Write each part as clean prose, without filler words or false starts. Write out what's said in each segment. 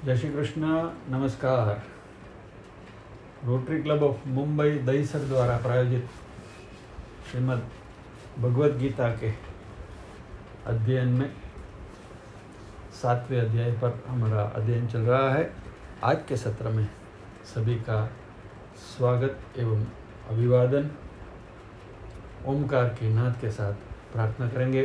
जय श्री कृष्ण। नमस्कार। Rotary club of Mumbai Dahisar द्वारा प्रायोजित श्रीमद् भगवद गीता के अध्ययन में 7वें अध्याय पर हमारा अध्ययन चल रहा है। आज के सत्र में सभी का स्वागत एवं अभिवादन। ओमकार के नाद के साथ प्रार्थना करेंगे।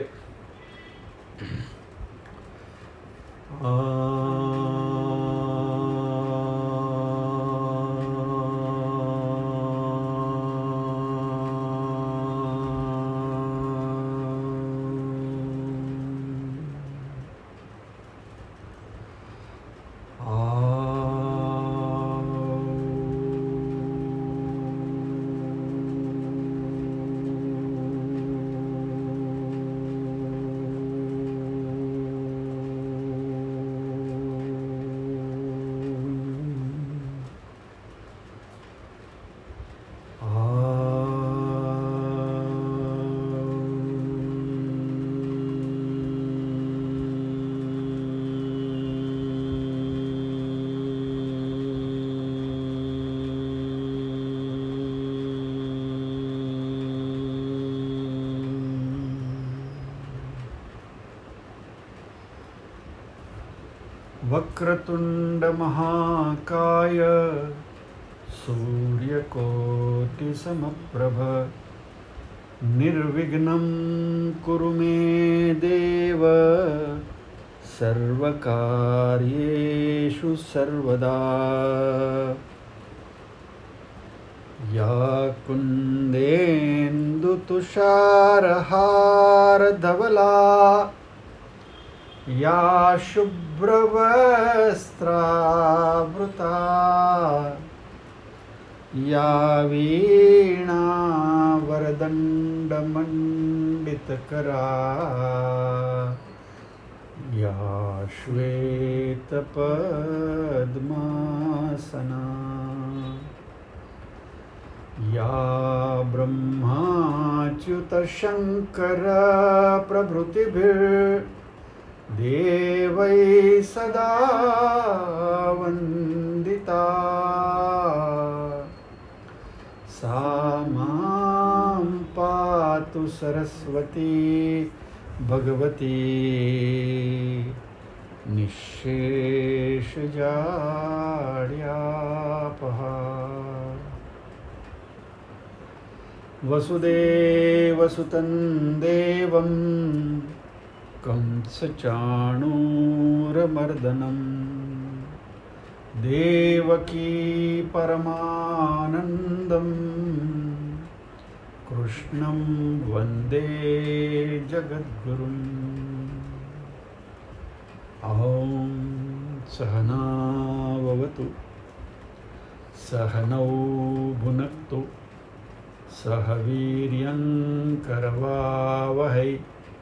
वक्रतुंड महाकाय सूर्यकोटि समप्रभ निर्विघ्नं कुरु मे देव सर्वकार्येषु सर्वदा। या कुन्देन्दुतुषारहारधवला या शुभ्रवस्त्रावृता या वीणावरदण्डमण्डितकरा या श्वेतपद्मासना या ब्रह्माच्युतशङ्कर प्रभृतिभिर्देवै सदा वन्दिता। सा मां पातु सरस्वती भगवती निःशेषजाड्यापहा। वसुदेवसुतं देवं कंसचाणूरमर्दनं देवकी परमानन्दं कृष्णं वन्दे जगद्गुरुम्। ॐ सहना भवतु सहनौ भुनक्तु सह वीर्यं करवावहै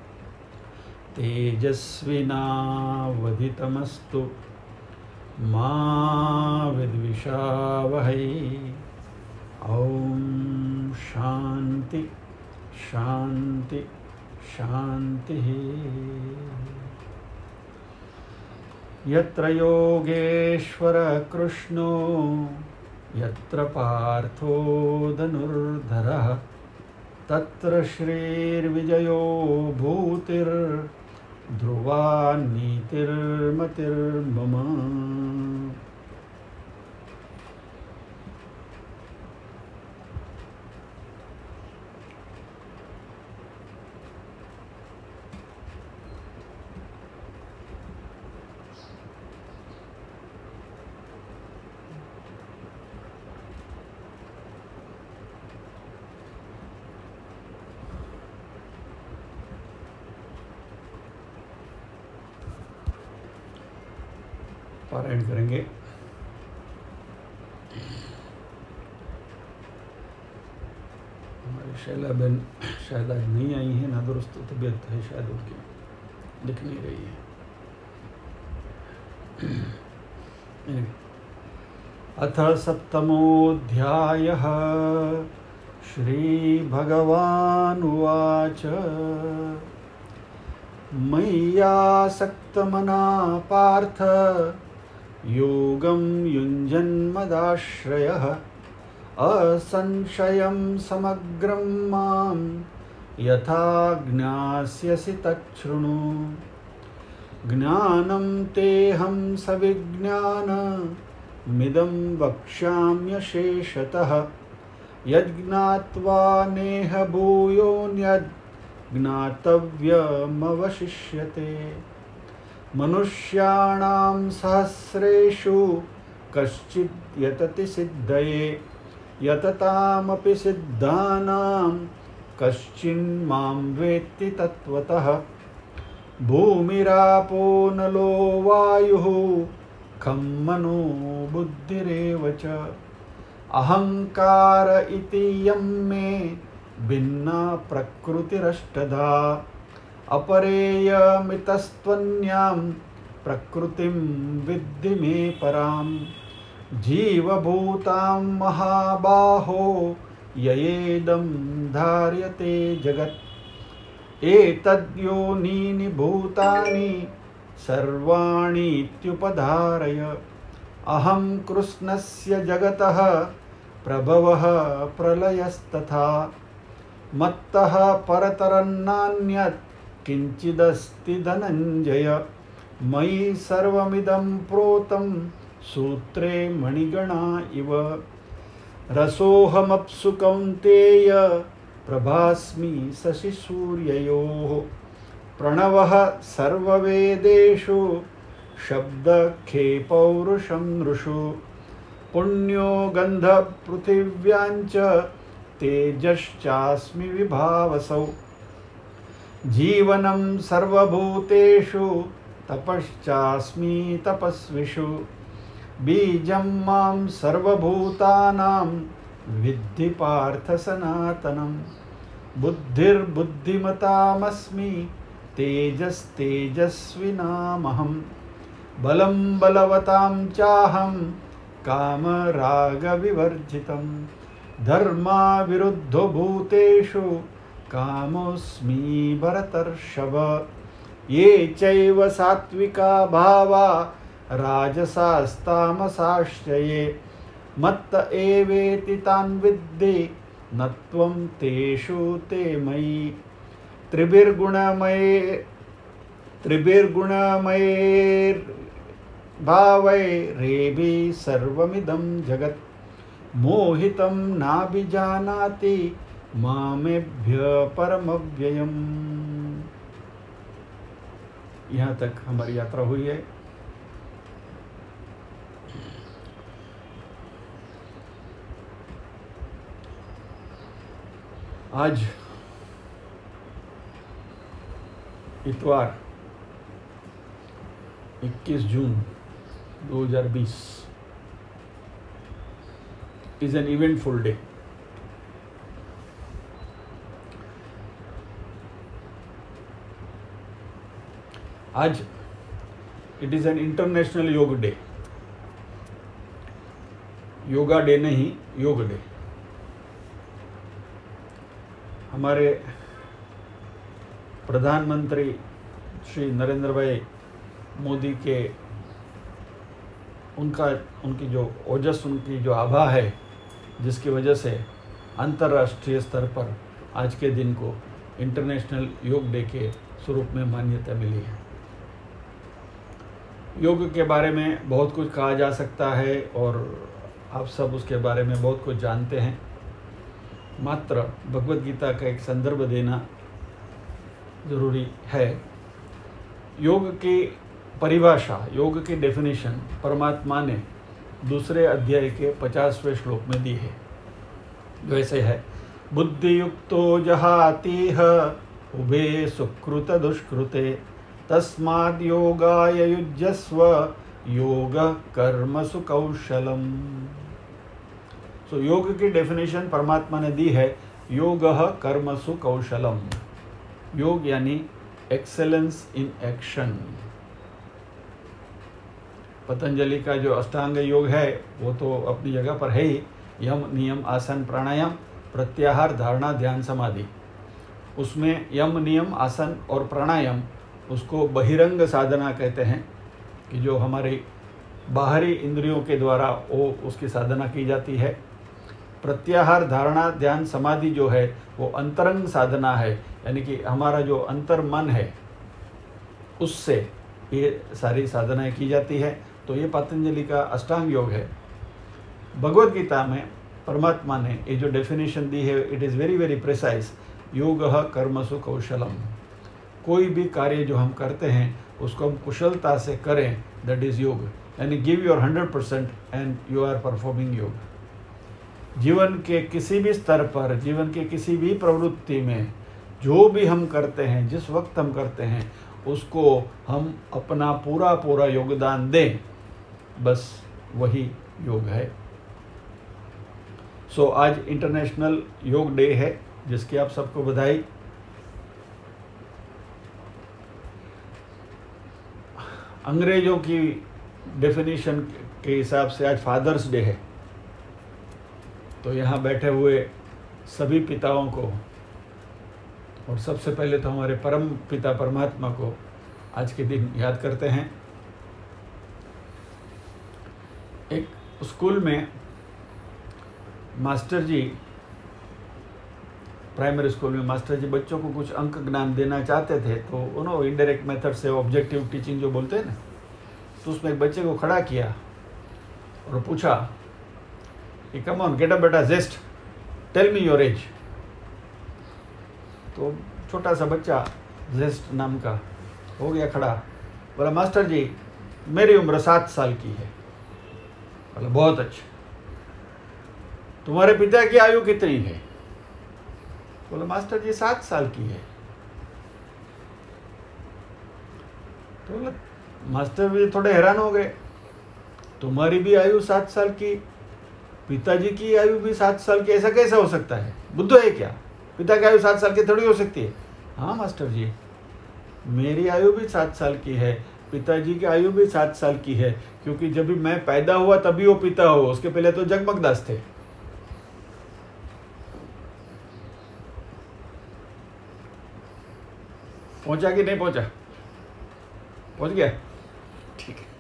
तेजस्विनावधितमस्तु मा विद्विषावहै। ॐ शान्ति शान्ति शान्तिः। यत्र योगेश्वर कृष्णो यत्र पार्थो धनुर्धरः तत्र श्रीर्विजयो भूतिर्ध्रुवा नीतिर्मतिर्मम। पारायण करेंगे। हमारी शैला बहन शायद आज नहीं आई है, नादुरुस्त तबीयत है शायद उनकी, दिख नहीं रही है। अथ सप्तमोऽध्यायः। श्रीभगवानुवाच मय्यासक्तमना पार्थ योगं युञ्जन्मदाश्रयः असंशयं समग्रं मां यथा ज्ञास्यसि तच्छृणु। ज्ञानं तेऽहं सविज्ञानमिदं वक्ष्याम्यशेषतः यज्ञात्वा नेह भूयोऽन्यद् ज्ञातव्यमवशिष्यते। मनुष्याणां सहस्रेषु कश्चिद् यतति सिद्धये यततामपि सिद्धानां कश्चिन्मां वेत्ति तत्त्वतः। भूमिरापो नलो वायुः खं मनो बुद्धिरेव च अहंकार इति यं मे भिन्ना प्रकृतिरष्टधा अपरेयमितस्त्वन्यां प्रकृतिं विद्धि मे परां। जीवभूतां महाबाहो ययेदं धार्यते जगत् एतद्योनीनि भूतानि सर्वाणीत्युपधारय। अहं कृष्णस्य जगतः प्रभवः प्रलयस्तथा मत्तः परतरन्नान्यत् किञ्चिदस्ति धनञ्जय। मयि सर्वमिदं प्रोतं सूत्रे मणिगणा इव। रसोऽहमप्सु कौन्तेय प्रभास्मि शशिसूर्ययोः। प्रणवः सर्ववेदेषु शब्दखे पौरुषं नृषु। पुण्यो गन्धपृथिव्याञ्च तेजश्चास्मि विभावसौ। जीवनं सर्वभूतेषु तपश्चास्मि तपस्विषु। बीजं मां सर्वभूतानां विद्धि पार्थ सनातनं। बुद्धिर्बुद्धिमतामस्मि तेजस्तेजस्विनामहं। बलं बलवतां चाहं कामरागविवर्जितं। धर्माविरुद्धो भूतेषु कामोऽस्मि भरतर्षभ। ये चैव सात्विका भावा राजसास्तामसाश्रये मत्त एवेति तान् विद्धि न त्वं तेषु ते मयि। त्रिभिर्गुणमयैर्भावैरेभिः सर्वमिदं जगत् मोहितं नाभिजानाति मामेभ्य परमव्ययम्। यहाँ तक हमारी यात्रा हुई है। आज इतवार 21 जून 2020 is an eventful day. आज it is an international yog day. Yoga day नहीं, योग डे। हमारे प्रधानमंत्री श्री नरेंद्र भाई मोदी के उनकी जो ओजस, उनकी जो आभा है, जिसकी वजह से अंतर्राष्ट्रीय स्तर पर आज के दिन को इंटरनेशनल योग डे के स्वरूप में मान्यता मिली है। योग के बारे में बहुत कुछ कहा जा सकता है और आप सब उसके बारे में बहुत कुछ जानते हैं। मात्र भगवद गीता का एक संदर्भ देना ज़रूरी है। योग की परिभाषा, योग की डेफिनेशन परमात्मा ने दूसरे अध्याय के 50वें श्लोक में दी है। वैसे है, बुद्धि युक्तो जहातीह उभे सुकृत दुष्कृते तस्माद् योगाय युज्यस्व योग कर्मसु कौशलम। सो योग की डेफिनेशन परमात्मा ने दी है, योगः कर्मसु कौशलम। योग यानी एक्सेलेंस इन एक्शन। पतंजलि का जो अष्टांग योग है वो तो अपनी जगह पर है ही। यम, नियम, आसन, प्राणायाम, प्रत्याहार, धारणा, ध्यान, समाधि। उसमें यम, नियम, आसन और प्राणायाम उसको बहिरंग साधना कहते हैं, कि जो हमारी बाहरी इंद्रियों के द्वारा वो उसकी साधना की जाती है। प्रत्याहार, धारणा, ध्यान, समाधि जो है वो अंतरंग साधना है, यानी कि हमारा जो अंतर मन है उससे ये सारी साधनाएं की जाती है। तो ये पतंजलि का अष्टांग योग है। भगवद गीता में परमात्मा ने ये जो डेफिनेशन दी है, it is very very precise. योगः कर्मसु कौशलम, कोई भी कार्य जो हम करते हैं उसको हम कुशलता से करें, दैट इज़ योग। यानी give your 100% and you are performing yog. जीवन के किसी भी स्तर पर, जीवन के किसी भी प्रवृत्ति में जो भी हम करते हैं, जिस वक्त हम करते हैं, उसको हम अपना पूरा पूरा योगदान दें, बस वही योग है। सो आज इंटरनेशनल योग डे है, जिसकी आप सबको बधाई। अंग्रेजों की डेफिनेशन के हिसाब से आज फादर्स डे है। तो यहाँ बैठे हुए सभी पिताओं को, और सबसे पहले तो हमारे परम पिता परमात्मा को आज के दिन याद करते हैं। एक स्कूल में मास्टर जी, प्राइमरी स्कूल में मास्टर जी बच्चों को कुछ अंक ज्ञान देना चाहते थे। तो उन्होंने इनडायरेक्ट मेथड से ऑब्जेक्टिव टीचिंग जो बोलते हैं ना, तो उसमें एक बच्चे को खड़ा किया और पूछा कि कम ऑन गेट अप बेटा, just tell me your age. तो छोटा सा बच्चा जेस्ट नाम का हो गया खड़ा, बोला मास्टर जी मेरी उम्र 7 साल की है। बोला बहुत अच्छा, तुम्हारे पिता की आयु कितनी है? बोला मास्टर जी 7 साल की है। तो बोला मास्टर भी थोड़े हैरान हो गए, तुम्हारी भी आयु 7 साल की, पिताजी की आयु भी 7 साल की, ऐसा कैसा हो सकता है? बुद्ध है क्या? पिता की आयु 7 साल की थोड़ी हो सकती है। हाँ मास्टर जी, मेरी आयु भी 7 साल की है, पिताजी की आयु भी 7 साल की है, क्योंकि जब भी मैं पैदा हुआ तभी वो पिता हो, उसके पहले तो जगमगदास थे। पहुंचा कि नहीं पहुंचा? पहुंच गया, ठीक है।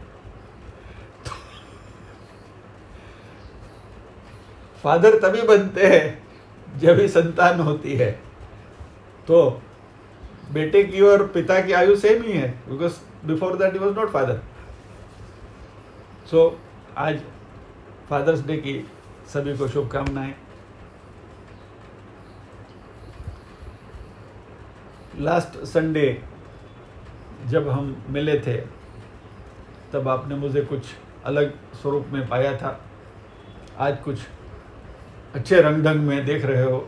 फादर तभी बनते हैं जब ही संतान होती है। तो बेटे की और पिता की आयु सेम ही है, because before that he was not father. So आज फादर्स डे की सभी को शुभकामनाएं। लास्ट संडे जब हम मिले थे तब आपने मुझे कुछ अलग स्वरूप में पाया था, आज कुछ अच्छे रंग ढंग में देख रहे हो।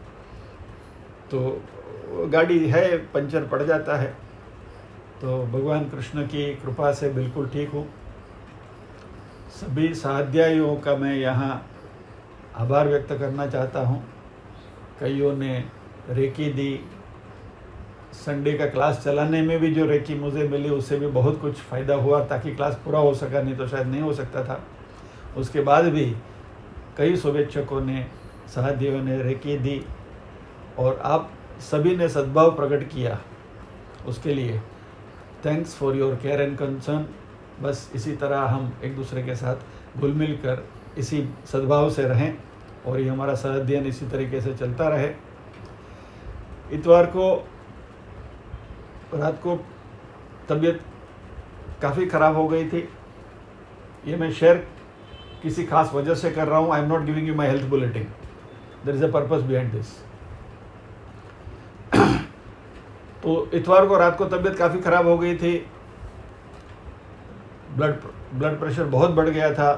तो गाड़ी है, पंचर पड़ जाता है, तो भगवान कृष्ण की कृपा से बिल्कुल ठीक हूँ। सभी साध्यायियों का मैं यहाँ आभार व्यक्त करना चाहता हूँ। कईयों ने रेकी दी, संडे का क्लास चलाने में भी जो रेकी मुझे मिली उससे भी बहुत कुछ फ़ायदा हुआ, ताकि क्लास पूरा हो सका, नहीं तो शायद नहीं हो सकता था। उसके बाद भी कई शुभेच्छकों ने, साथियों ने रेकी दी, और आप सभी ने सद्भाव प्रकट किया, उसके लिए thanks for your care and concern. बस इसी तरह हम एक दूसरे के साथ घुल मिल कर इसी सद्भाव से रहें और ये हमारा सह-अध्ययन इसी तरीके से चलता रहे। इतवार को रात को तबीयत काफ़ी ख़राब हो गई थी। ये मैं शेयर किसी खास वजह से कर रहा हूँ। I am not giving you my health bulletin, there is a purpose behind this. तो इतवार को रात को तबीयत काफ़ी ख़राब हो गई थी, ब्लड प्रेशर बहुत बढ़ गया था,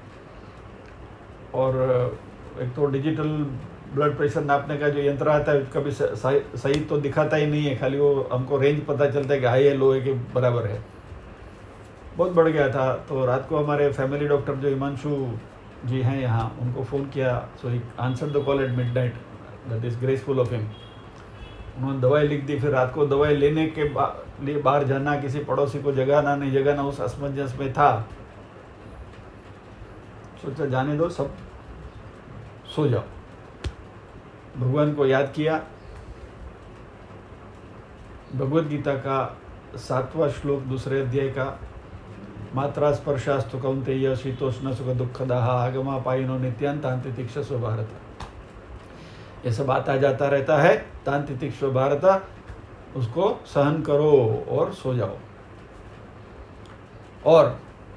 और एक तो डिजिटल ब्लड प्रेशर नापने का जो यंत्र आता है उसका भी सही तो दिखाता ही नहीं है, खाली वो हमको रेंज पता चलता है कि हाई है लो है के बराबर है। बहुत बढ़ गया था। तो रात को हमारे फैमिली डॉक्टर जो हिमांशु जी हैं यहाँ, उनको फ़ोन किया। So he answered the call at midnight, that is graceful of him. उन्होंने दवाई लिख दी। फिर रात को दवाई लेने के लिए बाहर जाना, किसी पड़ोसी को जगाना नहीं जगाना, उस असमंजस में था। सोचा जाने दो, सब सो जाओ। भगवान को याद किया। भगवद गीता का 7वां श्लोक 2 अध्याय का, मात्रा स्पर्शास्तु कौन्तेय शीतोष्ण सुख दुःखदाः आगमापायिनो नित्यान्तान्तितिक्षस्व भारत। ये सब आता जाता रहता है, तान्तितिक्षस्व भारत, उसको सहन करो और सो जाओ। और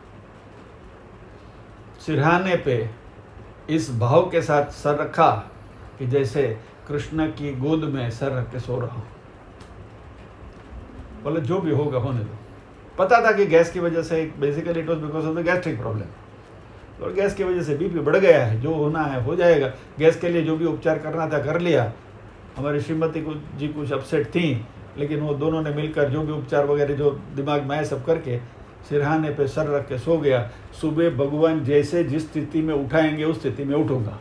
सिरहाने पे इस भाव के साथ सर रखा कि जैसे कृष्ण की गोद में सर रख के सो रहा हूं। बोले जो भी होगा होने दो। पता था कि गैस की वजह से, basically it was because of the gastric problem, और गैस की वजह से बीपी बढ़ गया है, जो होना है हो जाएगा। गैस के लिए जो भी उपचार करना था कर लिया। हमारी श्रीमती जी कुछ अपसेट थी, लेकिन वो दोनों ने मिलकर जो भी उपचार वगैरह जो दिमाग में सब करके सिरहाने पे सर रख के सो गया। सुबह भगवान जैसे जिस स्थिति में उठाएंगे उस स्थिति में उठूंगा।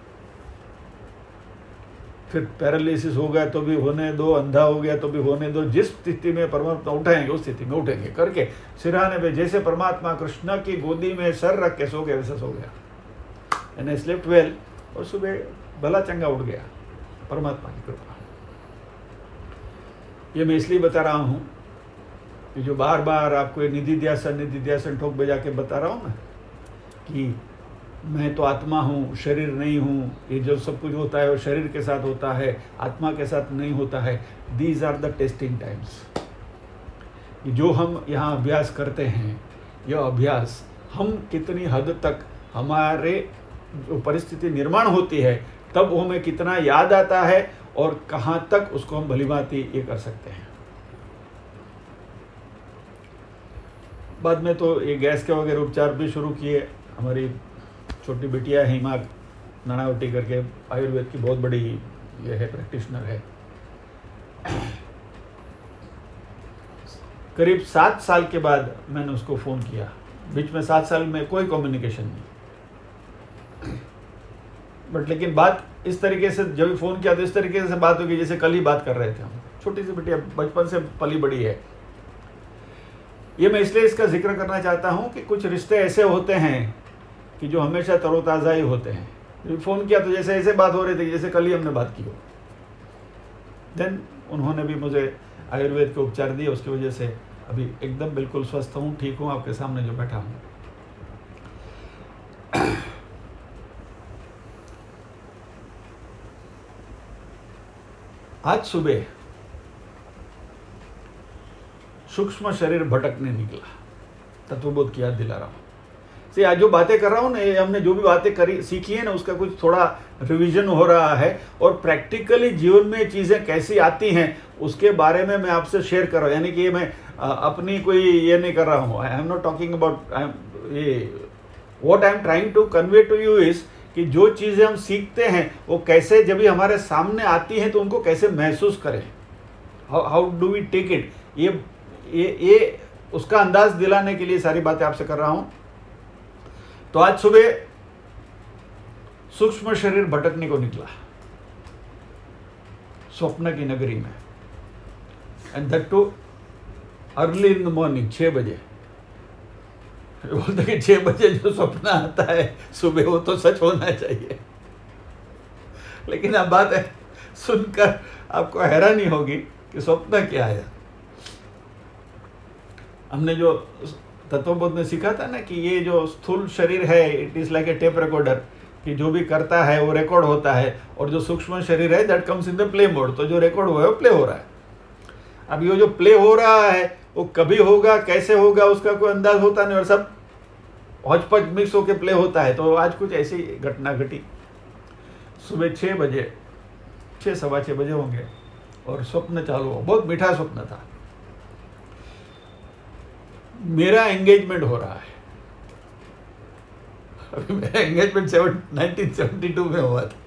फिर पैरालिसिस हो गया तो भी होने दो, अंधा हो गया तो भी होने दो, जिस स्थिति में परमात्मा उठाएंगे उस स्थिति में उठेंगे करके सिरहाने पे जैसे परमात्मा कृष्ण की गोदी में सर रख के सो गया वैसा सो गया। एंड आई स्लीप्ट वेल, और सुबह भला चंगा उठ गया, परमात्मा की कृपा। ये मैं इसलिए बता रहा हूँ कि जो बार बार आपको निधि ध्यासन ठोक बजा के बता रहा हूँ ना कि मैं तो आत्मा हूँ, शरीर नहीं हूँ, ये जो सब कुछ होता है वो शरीर के साथ होता है, आत्मा के साथ नहीं होता है। These are the testing times. जो हम यहाँ अभ्यास करते हैं, यह अभ्यास हम कितनी हद तक हमारे जो परिस्थिति निर्माण होती है तब वो हमें कितना याद आता है और कहाँ तक उसको हम भलीभांति ये कर सकते हैं। बाद में तो ये गैस के वगैरह उपचार भी शुरू किए। हमारी छोटी बिटिया है हिमा नानावटी करके, आयुर्वेद की बहुत बड़ी ये है, प्रैक्टिशनर है। करीब 7 साल के बाद मैंने उसको फ़ोन किया। बीच में 7 साल में कोई कम्युनिकेशन नहीं, बट लेकिन बात इस तरीके से, जब फ़ोन किया तो इस तरीके से बात होगी जैसे कल ही बात कर रहे थे हम। छोटी सी बिटिया, बचपन से पली बड़ी है। ये मैं इसलिए इसका जिक्र करना चाहता हूँ कि कुछ रिश्ते ऐसे होते हैं कि जो हमेशा तरोताज़ा ही होते हैं। फ़ोन किया तो जैसे ऐसे बात हो रही थी जैसे कल ही हमने बात की हो। देन उन्होंने भी मुझे आयुर्वेद के उपचार दिए, उसकी वजह से अभी एकदम बिल्कुल स्वस्थ हूँ, ठीक हूँ, आपके सामने जो बैठा हूँ। आज सुबह सूक्ष्म शरीर भटकने निकला, तत्वबोध की याद दिला रहा हूँ। आज जो बातें कर रहा हूँ ना, ये हमने जो भी बातें करी सीखी है ना, उसका कुछ थोड़ा रिवीजन हो रहा है, और प्रैक्टिकली जीवन में चीज़ें कैसी आती हैं उसके बारे में मैं आपसे शेयर कर रहा हूँ। यानी कि ये मैं अपनी कोई ये नहीं कर रहा हूँ। I am not talking about, what I am trying to convey to you is कि जो चीज़ें हम सीखते हैं वो कैसे जब भी हमारे सामने आती हैं तो उनको कैसे महसूस करें, how do we take it. ये उसका अंदाज दिलाने के लिए सारी बातें आपसे कर रहा हूँ। तो आज सुबह सूक्ष्म शरीर भटकने को निकला स्वप्न की नगरी में, and that too early in the morning, 6 बजे। बोलते कि 6 बजे जो स्वप्न आता है सुबह, वो तो सच होना चाहिए। लेकिन अब बात है, सुनकर आपको हैरानी होगी कि स्वप्न क्या है। हमने जो तत्वबोध में सीखा था ना कि ये जो स्थूल शरीर है, it is like a tape recorder, कि जो भी करता है वो रिकॉर्ड होता है, और जो सूक्ष्म शरीर है that comes in the play mode. तो जो रिकॉर्ड हुआ है वो प्ले हो रहा है। अब ये जो प्ले हो रहा है वो कभी होगा, कैसे होगा, उसका कोई अंदाज होता नहीं, और सब हौच-पौच मिक्स होकर प्ले होता है। तो आज कुछ ऐसी घटना घटी। सुबह 6 बजे, 6 सवा 6 बजे होंगे, और स्वप्न चालू हो। बहुत मीठा स्वप्न था। मेरा एंगेजमेंट हो रहा है। अभी मेरा एंगेजमेंट 1972 में हुआ था।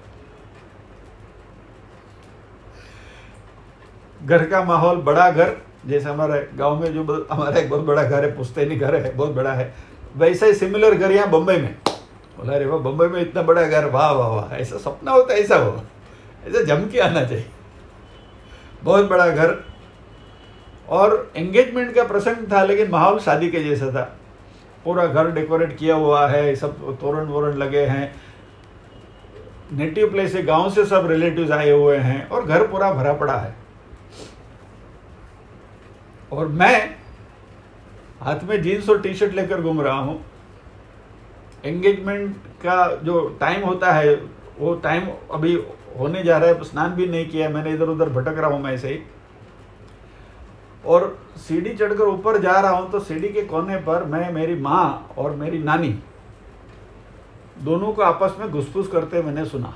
घर का माहौल, बड़ा घर, जैसे हमारे गांव में जो हमारा एक बहुत बड़ा घर है, पुश्तैनी घर है, बहुत बड़ा है, वैसा ही सिमिलर घर यहाँ बम्बई में। बोला अरे वाह, बम्बई में इतना बड़ा घर, वाह वाह वाह, ऐसा सपना होता है, ऐसा हो, ऐसा जम के आना चाहिए। बहुत बड़ा घर, और एंगेजमेंट का प्रसंग था, लेकिन माहौल शादी के जैसा था। पूरा घर डेकोरेट किया हुआ है, सब तोरण वोरण लगे हैं, नेटिव प्लेस से, गांव से सब रिलेटिव्स आए हुए हैं, और घर पूरा भरा पड़ा है। और मैं हाथ में जीन्स और टी शर्ट लेकर घूम रहा हूँ। एंगेजमेंट का जो टाइम होता है वो टाइम अभी होने जा रहा है, स्नान भी नहीं किया, मैंने इधर उधर भटक रहा हूँ मैं ऐसे ही, और सीढ़ी चढ़कर ऊपर जा रहा हूँ तो सीढ़ी के कोने पर मैं, मेरी माँ और मेरी नानी दोनों को आपस में घुसफुस करते मैंने सुना।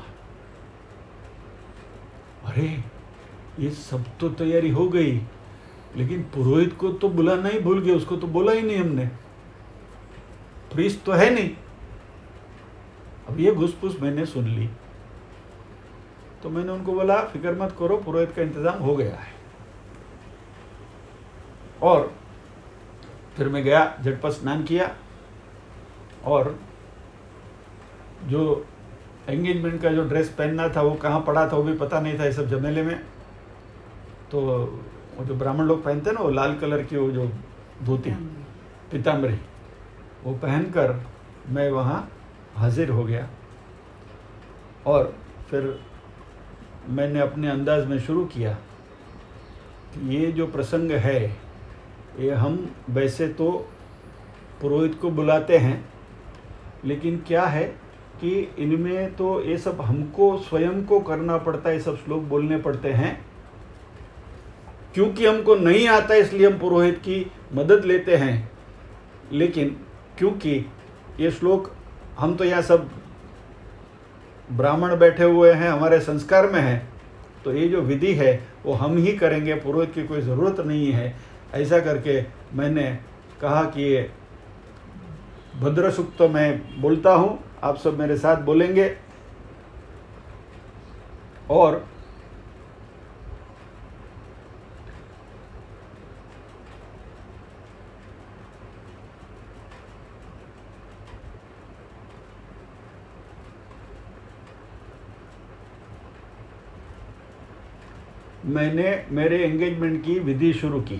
अरे ये सब तो तैयारी हो गई, लेकिन पुरोहित को तो बुलाना ही भूल गए, उसको तो बोला ही नहीं हमने, प्रीस्ट तो है नहीं। अब ये घुसफुस मैंने सुन ली तो मैंने उनको बोला फिक्र मत करो, पुरोहित का इंतजाम हो गया है। और फिर मैं गया, झटपट स्नान किया, और जो एंगेजमेंट का जो ड्रेस पहनना था वो कहाँ पड़ा था वो भी पता नहीं था, ये सब झमेले में। तो वो जो ब्राह्मण लोग पहनते हैं ना, वो लाल कलर की वो जो धोती पीताम्बरी, वो पहनकर मैं वहाँ हाजिर हो गया। और फिर मैंने अपने अंदाज में शुरू किया कि ये जो प्रसंग है ये हम वैसे तो पुरोहित को बुलाते हैं, लेकिन क्या है कि इनमें तो ये सब हमको स्वयं को करना पड़ता है, ये सब श्लोक बोलने पड़ते हैं। क्योंकि हमको नहीं आता इसलिए हम पुरोहित की मदद लेते हैं, लेकिन क्योंकि ये श्लोक हम तो यहाँ सब ब्राह्मण बैठे हुए हैं, हमारे संस्कार में है, तो ये जो विधि है वो हम ही करेंगे, पुरोहित की कोई ज़रूरत नहीं है। ऐसा करके मैंने कहा कि ये भद्र सूक्त तो मैं बोलता हूँ, आप सब मेरे साथ बोलेंगे। और मैंने मेरे एंगेजमेंट की विधि शुरू की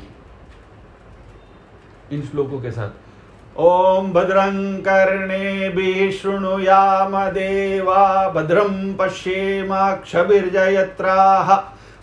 इन श्लोकों के साथ। ओम भद्रं कर्णेभिः शृणुयाम देवा, भद्रं पश्येमाक्षभिर्जयत्राः,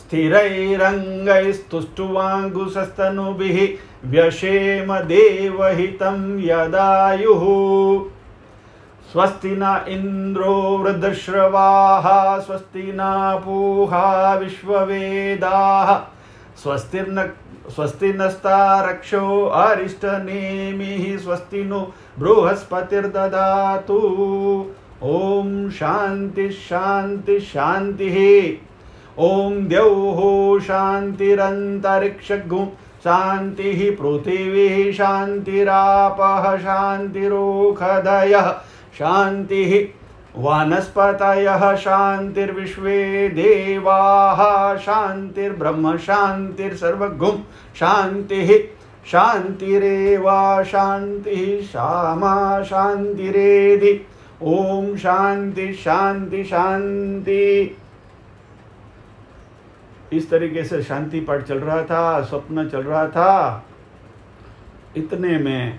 स्थिरैरङ्गैस्तुष्टुवाङ्कुशस्तनुभिः व्यशेम देवहितं यदायुः। स्वस्ति न इन्द्रो वृद्धश्रवाः, स्वस्ति न पूषा विश्ववेदाः, स्वस्ति नस्तारक्षो अरिष्टनेमिः, स्वस्ति नो बृहस्पतिर्दधातु। ओम शांति शांति शांतिः। ओम द्यौः शान्तिरन्तरिक्षगुं शान्तिः, पृथिवी शान्तिरापः शान्तिरोषधयः शान्तिः, वनस्पतयः शान्तिर्विश्वे देवाः शान्तिर्ब्रह्म शान्तिर्सर्वगुं शान्तिः, शान्तिरेव शान्तिः सामा शान्तिरेधि। ओम शांति शांति शांति। इस तरीके से शांति पाठ चल रहा था, स्वप्न चल रहा था। इतने में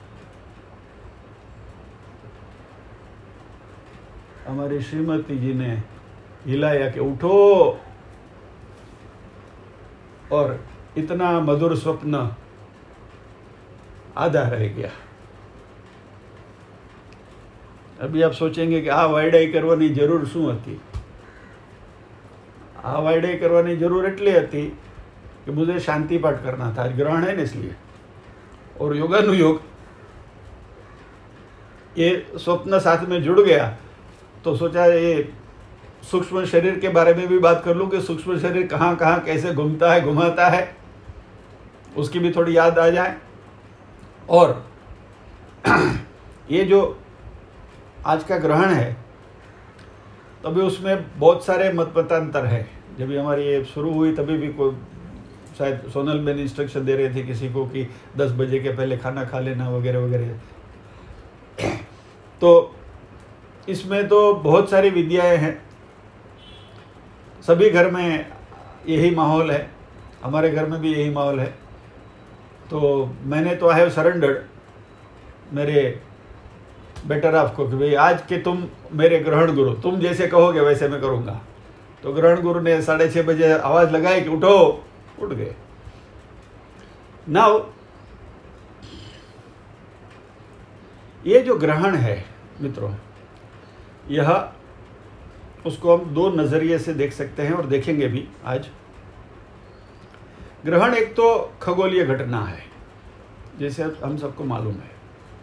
हमारी श्रीमती जी ने हिलाया कि उठो, और इतना मधुर स्वप्न आधा रह गया। अभी आप सोचेंगे कि आ वायडाई करवानी जरूर શું હતી? आ वायडाई करवानी जरूर એટલી હતી कि मुझे शांति पाठ करना था, आज ग्रहण है ना इसलिए, और योगानुयोग ये स्वप्न साथ में जुड़ गया तो सोचा ये सूक्ष्म शरीर के बारे में भी बात कर लूँ कि सूक्ष्म शरीर कहाँ कहाँ कैसे घूमता है घुमाता है, उसकी भी थोड़ी याद आ जाए। और ये जो आज का ग्रहण है तभी उसमें बहुत सारे मतमतांतर है। जब भी हमारी ये शुरू हुई तभी भी कोई शायद सोनल बेन इंस्ट्रक्शन दे रहे थे किसी को कि 10 बजे के पहले खाना खा लेना वगैरह वगैरह। तो इसमें तो बहुत सारी विद्याएं हैं, सभी घर में यही माहौल है, हमारे घर में भी यही माहौल है। तो मैंने तो आई हैव सरेंडर्ड मेरे बेटर आपको कि भाई आज के तुम मेरे ग्रहण गुरु, तुम जैसे कहोगे वैसे मैं करूँगा। तो ग्रहण गुरु ने 6:30 बजे आवाज़ लगाई कि उठो, उठ गए। नाउ ये जो ग्रहण है मित्रों, यह उसको हम दो नज़रिए से देख सकते हैं और देखेंगे भी आज। ग्रहण एक तो खगोलीय घटना है, जैसे हम सबको मालूम है।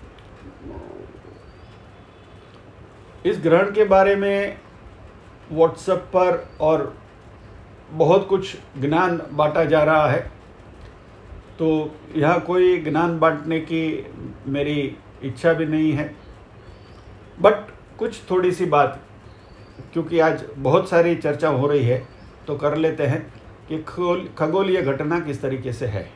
इस ग्रहण के बारे में व्हाट्सएप पर और बहुत कुछ ज्ञान बांटा जा रहा है, तो यह कोई ज्ञान बांटने की मेरी इच्छा भी नहीं है, बट कुछ थोड़ी सी बात, क्योंकि आज बहुत सारी चर्चा हो रही है, तो कर लेते हैं कि खगोलीय घटना किस तरीके से है।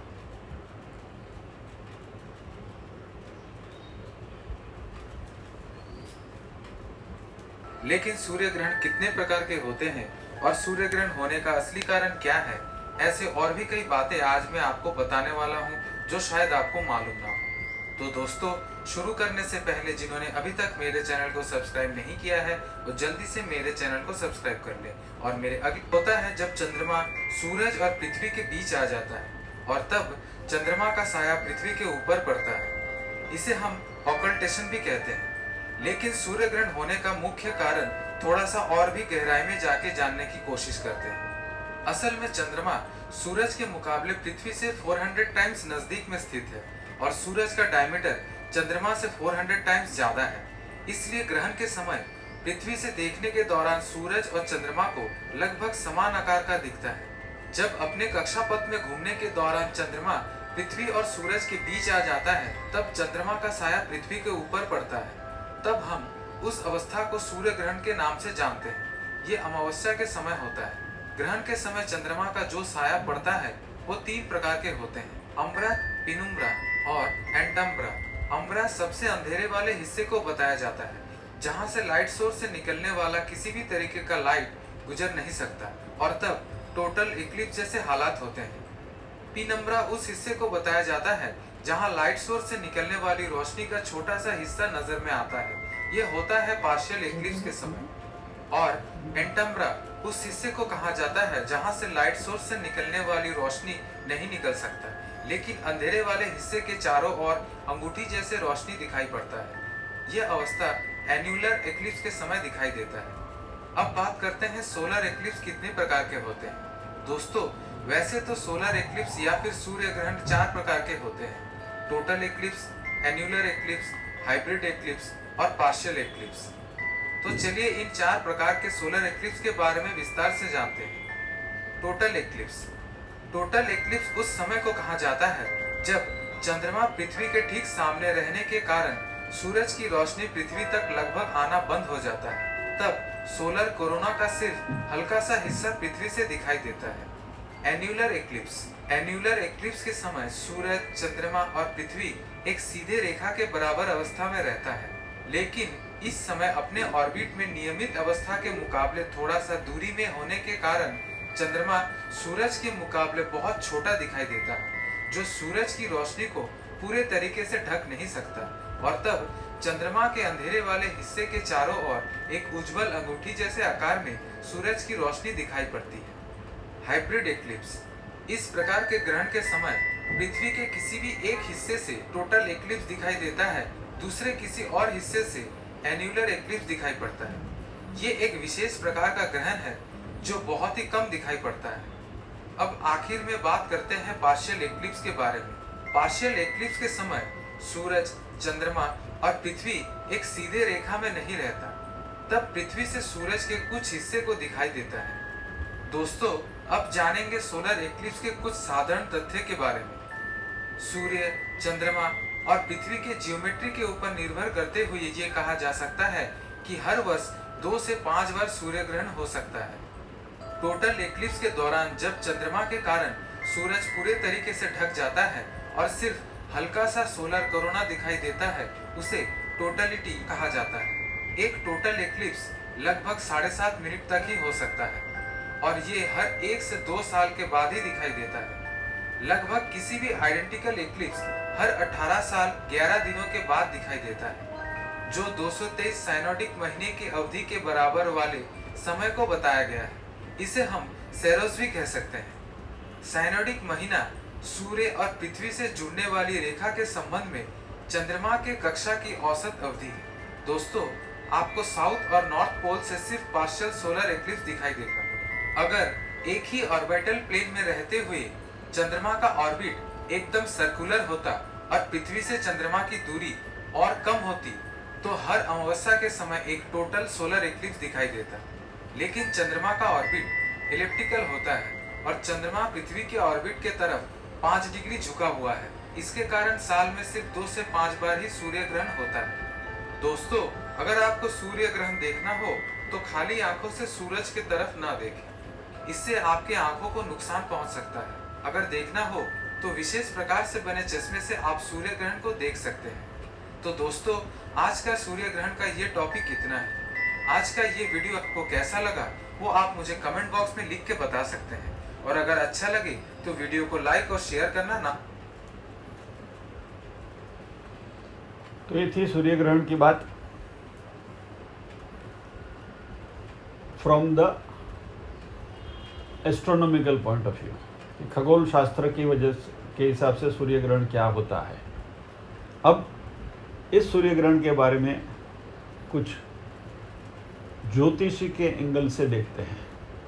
लेकिन सूर्य ग्रहण कितने प्रकार के होते हैं और सूर्य ग्रहण होने का असली कारण क्या है, ऐसे और भी कई बातें आज मैं आपको बताने वाला हूं जो शायद आपको मालूम ना हो। तो दोस्तों, शुरू करने से पहले जिन्होंने अभी तक मेरे चैनल को सब्सक्राइब नहीं किया है वो जल्दी से मेरे चैनल को सब्सक्राइब कर ले। और मेरे अगले होता है जब चंद्रमा सूरज और पृथ्वी के बीच आ जाता है और तब चंद्रमा का साया पृथ्वी के ऊपर पड़ता है। इसे हम ऑकल्टेशन भी कहते हैं। लेकिन सूर्य ग्रहण होने का मुख्य कारण थोड़ा सा और भी गहराई में जाके जानने की कोशिश करते हैं। असल में चंद्रमा सूरज के मुकाबले पृथ्वी से 400 टाइम्स नजदीक में स्थित है और सूरज का डायमीटर चंद्रमा से 400 टाइम्स ज्यादा है। इसलिए ग्रहण के समय पृथ्वी से देखने के दौरान सूरज और चंद्रमा को लगभग समान आकार का दिखता है। जब अपने कक्षापथ में घूमने के दौरान चंद्रमा पृथ्वी और सूरज के बीच आ जाता है, तब चंद्रमा का साया पृथ्वी के ऊपर पड़ता है। तब हम उस अवस्था को सूर्य ग्रहण के नाम से जानते हैं। ये अमावस्या के समय होता है। ग्रहण के समय चंद्रमा का जो साया पड़ता है वो 3 प्रकार के होते हैं, अम्ब्रा, पिनुम्ब्रा और एंटम्ब्रा। अम्ब्रा सबसे अंधेरे वाले हिस्से को बताया जाता है, जहां से लाइट सोर्स से निकलने वाला किसी भी तरीके का लाइट गुजर नहीं सकता और तब टोटल इक्लिप्स जैसे हालात होते हैं। पिनम्ब्रा उस हिस्से को बताया जाता है जहां लाइट सोर्स से निकलने वाली रोशनी का छोटा सा हिस्सा नजर में आता है। यह होता है पार्शियल इक्लिप्स के समय। और एंटम्ब्रा उस हिस्से को कहा जाता है जहां से लाइट सोर्स से निकलने वाली रोशनी नहीं निकल सकता, लेकिन अंधेरे वाले हिस्से के चारों ओर अंगूठी जैसे रोशनी दिखाई पड़ता है। यह अवस्था एन्यूलर इक्लिप्स के समय दिखाई देता है। अब बात करते हैं सोलर इक्लिप्स कितने प्रकार के होते हैं। दोस्तों, वैसे तो सोलर इक्लिप्स या फिर सूर्य ग्रहण 4 प्रकार के होते हैं, total eclipse, annular eclipse, hybrid eclipse और पार्शियल इक्लिप्स। तो चलिए इन 4 प्रकार के सोलर इक्लिप्स के बारे में विस्तार से जानते हैं। Total Eclipse. टोटल इक्लिप्स उस समय को कहा जाता है जब चंद्रमा पृथ्वी के ठीक सामने रहने के कारण सूरज की रोशनी पृथ्वी तक लगभग आना बंद हो जाता है। तब सोलर कोरोना का सिर्फ हल्का सा हिस्सा पृथ्वी से दिखाई देता है। Annular Eclipse. एन्यूलर इक्लिप्स के समय सूरज, चंद्रमा और पृथ्वी एक सीधे रेखा के बराबर अवस्था में रहता है, लेकिन इस समय अपने ऑर्बिट में नियमित अवस्था के मुकाबले थोड़ा सा दूरी में होने के कारण चंद्रमा सूरज के मुकाबले बहुत छोटा दिखाई देता है, जो सूरज की रोशनी को पूरे तरीके से ढक नहीं सकता। और तब चंद्रमा के अंधेरे वाले हिस्से के चारों ओर एक उज्जवल अंगूठी जैसे आकार में सूरज की रोशनी दिखाई पड़ती है। Hybrid eclipse. इस प्रकार के ग्रहण के समय पृथ्वी के किसी भी एक हिस्से से टोटल इक्लिप्स दिखाई देता है, दूसरे किसी और हिस्से से एन्यूलर इक्लिप्स दिखाई पड़ता है। ये एक विशेष प्रकार का ग्रहण है जो बहुत ही कम दिखाई पड़ता है। अब आखिर में बात करते हैं पार्शियल इक्लिप्स के बारे में। पार्शियल इक्लिप्स के समय सूरज, चंद्रमा और पृथ्वी एक सीधे रेखा में नहीं रहता। तब पृथ्वी से सूरज के कुछ हिस्से को दिखाई देता है। दोस्तों, अब जानेंगे सोलर इक्लिप्स के कुछ साधारण तथ्य के बारे में। सूर्य, चंद्रमा और पृथ्वी के जियोमेट्री के ऊपर निर्भर करते हुए ये कहा जा सकता है कि हर वर्ष 2 से 5 बार सूर्य ग्रहण हो सकता है। टोटल इक्लिप्स के दौरान जब चंद्रमा के कारण सूरज पूरे तरीके से ढक जाता है और सिर्फ हल्का सा सोलर कोरोना दिखाई देता है, उसे टोटलिटी कहा जाता है। एक टोटल इक्लिप्स लगभग 7.5 मिनट तक ही हो सकता है और ये हर 1 से 2 साल के बाद ही दिखाई देता है। लगभग किसी भी आइडेंटिकल इक्लिप्स हर 18 साल 11 दिनों के बाद दिखाई देता है, जो 223 साइनोडिक महीने की अवधि के बराबर वाले समय को बताया गया है। इसे हम सेरोस भी कह सकते हैं। साइनोडिक महीना सूर्य और पृथ्वी से जुड़ने वाली रेखा के संबंध में चंद्रमा के कक्षा की औसत अवधि है। दोस्तों, आपको साउथ और नॉर्थ पोल से सिर्फ पार्शियल सोलर एक्लिप्स दिखाई देगा। अगर एक ही ऑर्बिटल प्लेन में रहते हुए चंद्रमा का ऑर्बिट एकदम सर्कुलर होता और पृथ्वी से चंद्रमा की दूरी और कम होती तो हर अमावस्या के समय एक टोटल सोलर एक्लिप्स दिखाई देता। लेकिन चंद्रमा का ऑर्बिट एलिप्टिकल होता है और चंद्रमा पृथ्वी के ऑर्बिट के तरफ 5 डिग्री झुका हुआ है। इसके कारण साल में सिर्फ 2 से 5 बार ही सूर्य ग्रहण होता है। दोस्तों, अगर आपको सूर्य ग्रहण देखना हो तो खाली आंखों से सूरज की तरफ ना देखें, इससे आपके आंखों को नुकसान पहुंच सकता है। अगर देखना हो तो विशेष प्रकार से बने चश्मे से आप सूर्य ग्रहण को देख सकते हैं। तो दोस्तों, आज का सूर्य ग्रहण का ये टॉपिक कितना है। आज का ये वीडियो आपको कैसा लगा वो आप मुझे कमेंट बॉक्स में लिख के बता सकते हैं, और अगर अच्छा लगे तो वीडियो को लाइक और शेयर करना ना। तो ये थी सूर्य ग्रहण की बात from the astronomical point of view, खगोल शास्त्र की वजह के हिसाब से सूर्य ग्रहण क्या होता है। अब इस सूर्य ग्रहण के बारे में कुछ ज्योतिषी के एंगल से देखते हैं।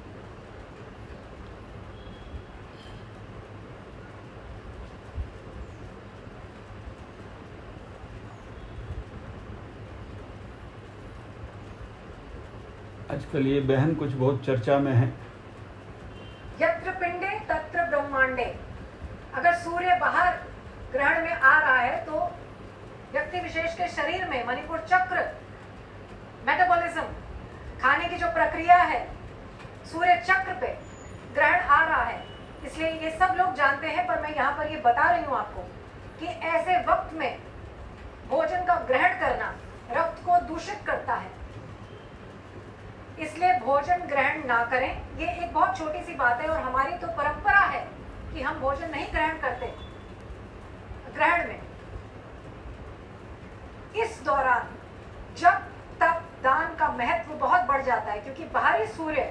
आजकल ये बहन कुछ बहुत चर्चा में है। यत्र पिंडे तत्र ब्रह्मांडे। अगर सूर्य बाहर ग्रहण में आ रहा है तो व्यक्ति विशेष के शरीर में मणिपुर चक्र, मेटाबॉलिज्म, खाने की जो प्रक्रिया है, सूर्य चक्र पे ग्रहण आ रहा है। इसलिए ये सब लोग जानते हैं, पर मैं यहाँ पर ये बता रही हूँ आपको कि ऐसे वक्त में भोजन का ग्रहण करना रक्त को दूषित करता है, इसलिए भोजन ग्रहण ना करें। ये एक बहुत छोटी सी बात है, और हमारी तो परंपरा है कि हम भोजन नहीं ग्रहण करते ग्रहण में। इस दौरान जब तप दान का महत्व बहुत बढ़ जाता है, क्योंकि बाहरी सूर्य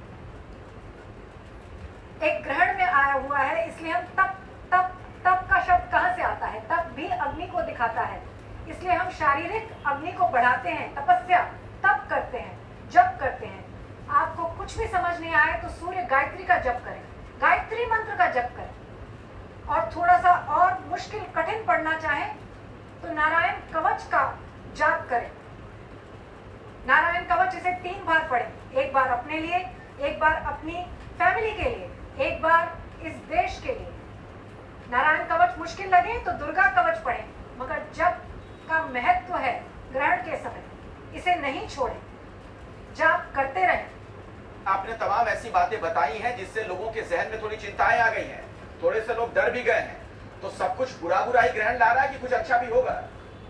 एक ग्रहण में आया हुआ है, इसलिए हम तप तप तप का शब्द कहां से आता है? तप भी अग्नि को दिखाता है, इसलिए हम शारीरिक अग्नि को बढ़ाते हैं, तपस्या तप करते हैं, जप करते हैं। आपको कुछ भी समझ नहीं आए तो सूर्य गायत्री का जप करें, गायत्री मंत्र का जप करें, और थोड़ा सा और मुश्किल कठिन पढ़ना चाहें तो नारायण कवच का जाप करें। नारायण कवच इसे 3 बार पढ़ें, एक बार अपने लिए, एक बार अपनी फैमिली के लिए, एक बार इस देश के लिए। नारायण कवच मुश्किल लगे तो दुर्गा कवच पढ़ें, मगर जप का महत्व है ग्रहण के समय, इसे नहीं छोड़ें, जाप करते रहें। आपने तमाम ऐसी बातें बताई हैं जिससे लोगों के जहन में थोड़ी चिंताएं आ गई हैं, थोड़े से लोग डर भी गए हैं। तो सब कुछ बुरा बुरा ही ग्रहण ला रहा है कि कुछ अच्छा भी होगा?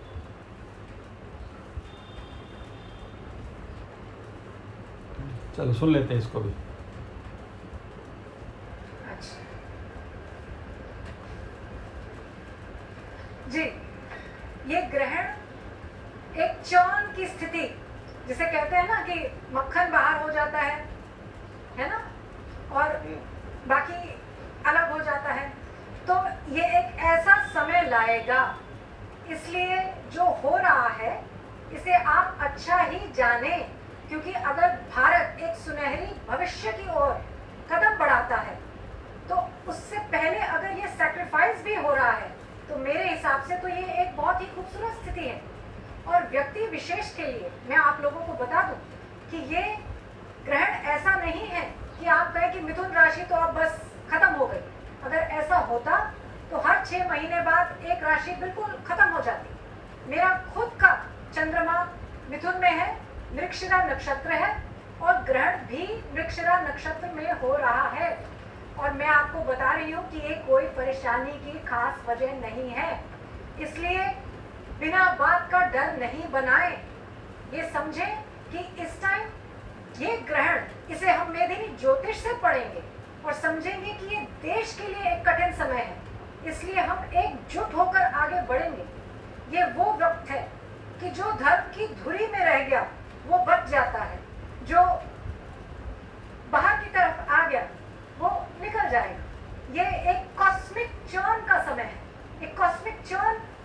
चलो सुन लेते हैं इसको भी। अच्छा जी, ये ग्रहण एक चौन की स्थिति, जिसे कहते हैं ना कि मक्खन बाहर हो जाता है ना, और बाकी अलग हो जाता है, तो ये एक ऐसा समय लाएगा। इसलिए जो हो रहा है इसे आप अच्छा ही जानें, क्योंकि अगर भारत एक सुनहरी भविष्य की ओर कदम बढ़ाता है तो उससे पहले अगर ये सैक्रिफाइस भी हो रहा है तो मेरे हिसाब से तो ये एक बहुत ही खूबसूरत स्थिति है। और व्यक्ति विशेष के लिए मैं आप लोगों को बता दूं कि ये ग्रहण ऐसा नहीं है कि आप कहें कि मिथुन राशि तो अब बस खत्म हो गई। अगर ऐसा होता तो हर 6 महीने बाद एक राशि बिल्कुल खत्म हो जाती। मेरा खुद का चंद्रमा मिथुन में है, मृगशिरा नक्षत्र है, और ग्रहण भी मृगशिरा नक्षत्र में हो रहा है, और मैं आपको बता रही हूँ कि ये कोई परेशानी की खास वजह नहीं है। इसलिए बिना बात का डर नहीं बनाएं, ये समझें कि इस टाइम ये ग्रहण, इसे हम मेदिनी ज्योतिष से पढ़ेंगे और समझेंगे कि ये देश के लिए एक कठिन समय है, इसलिए हम एकजुट होकर आगे बढ़ेंगे। ये वो वक्त है कि जो धर्म की धुरी में रह गया वो बच जाता है, जो बाहर की तरफ आ गया वो निकल जाएगा। ये एक कॉस्मिक चर्न का समय है। एक कॉस्मिक चर्न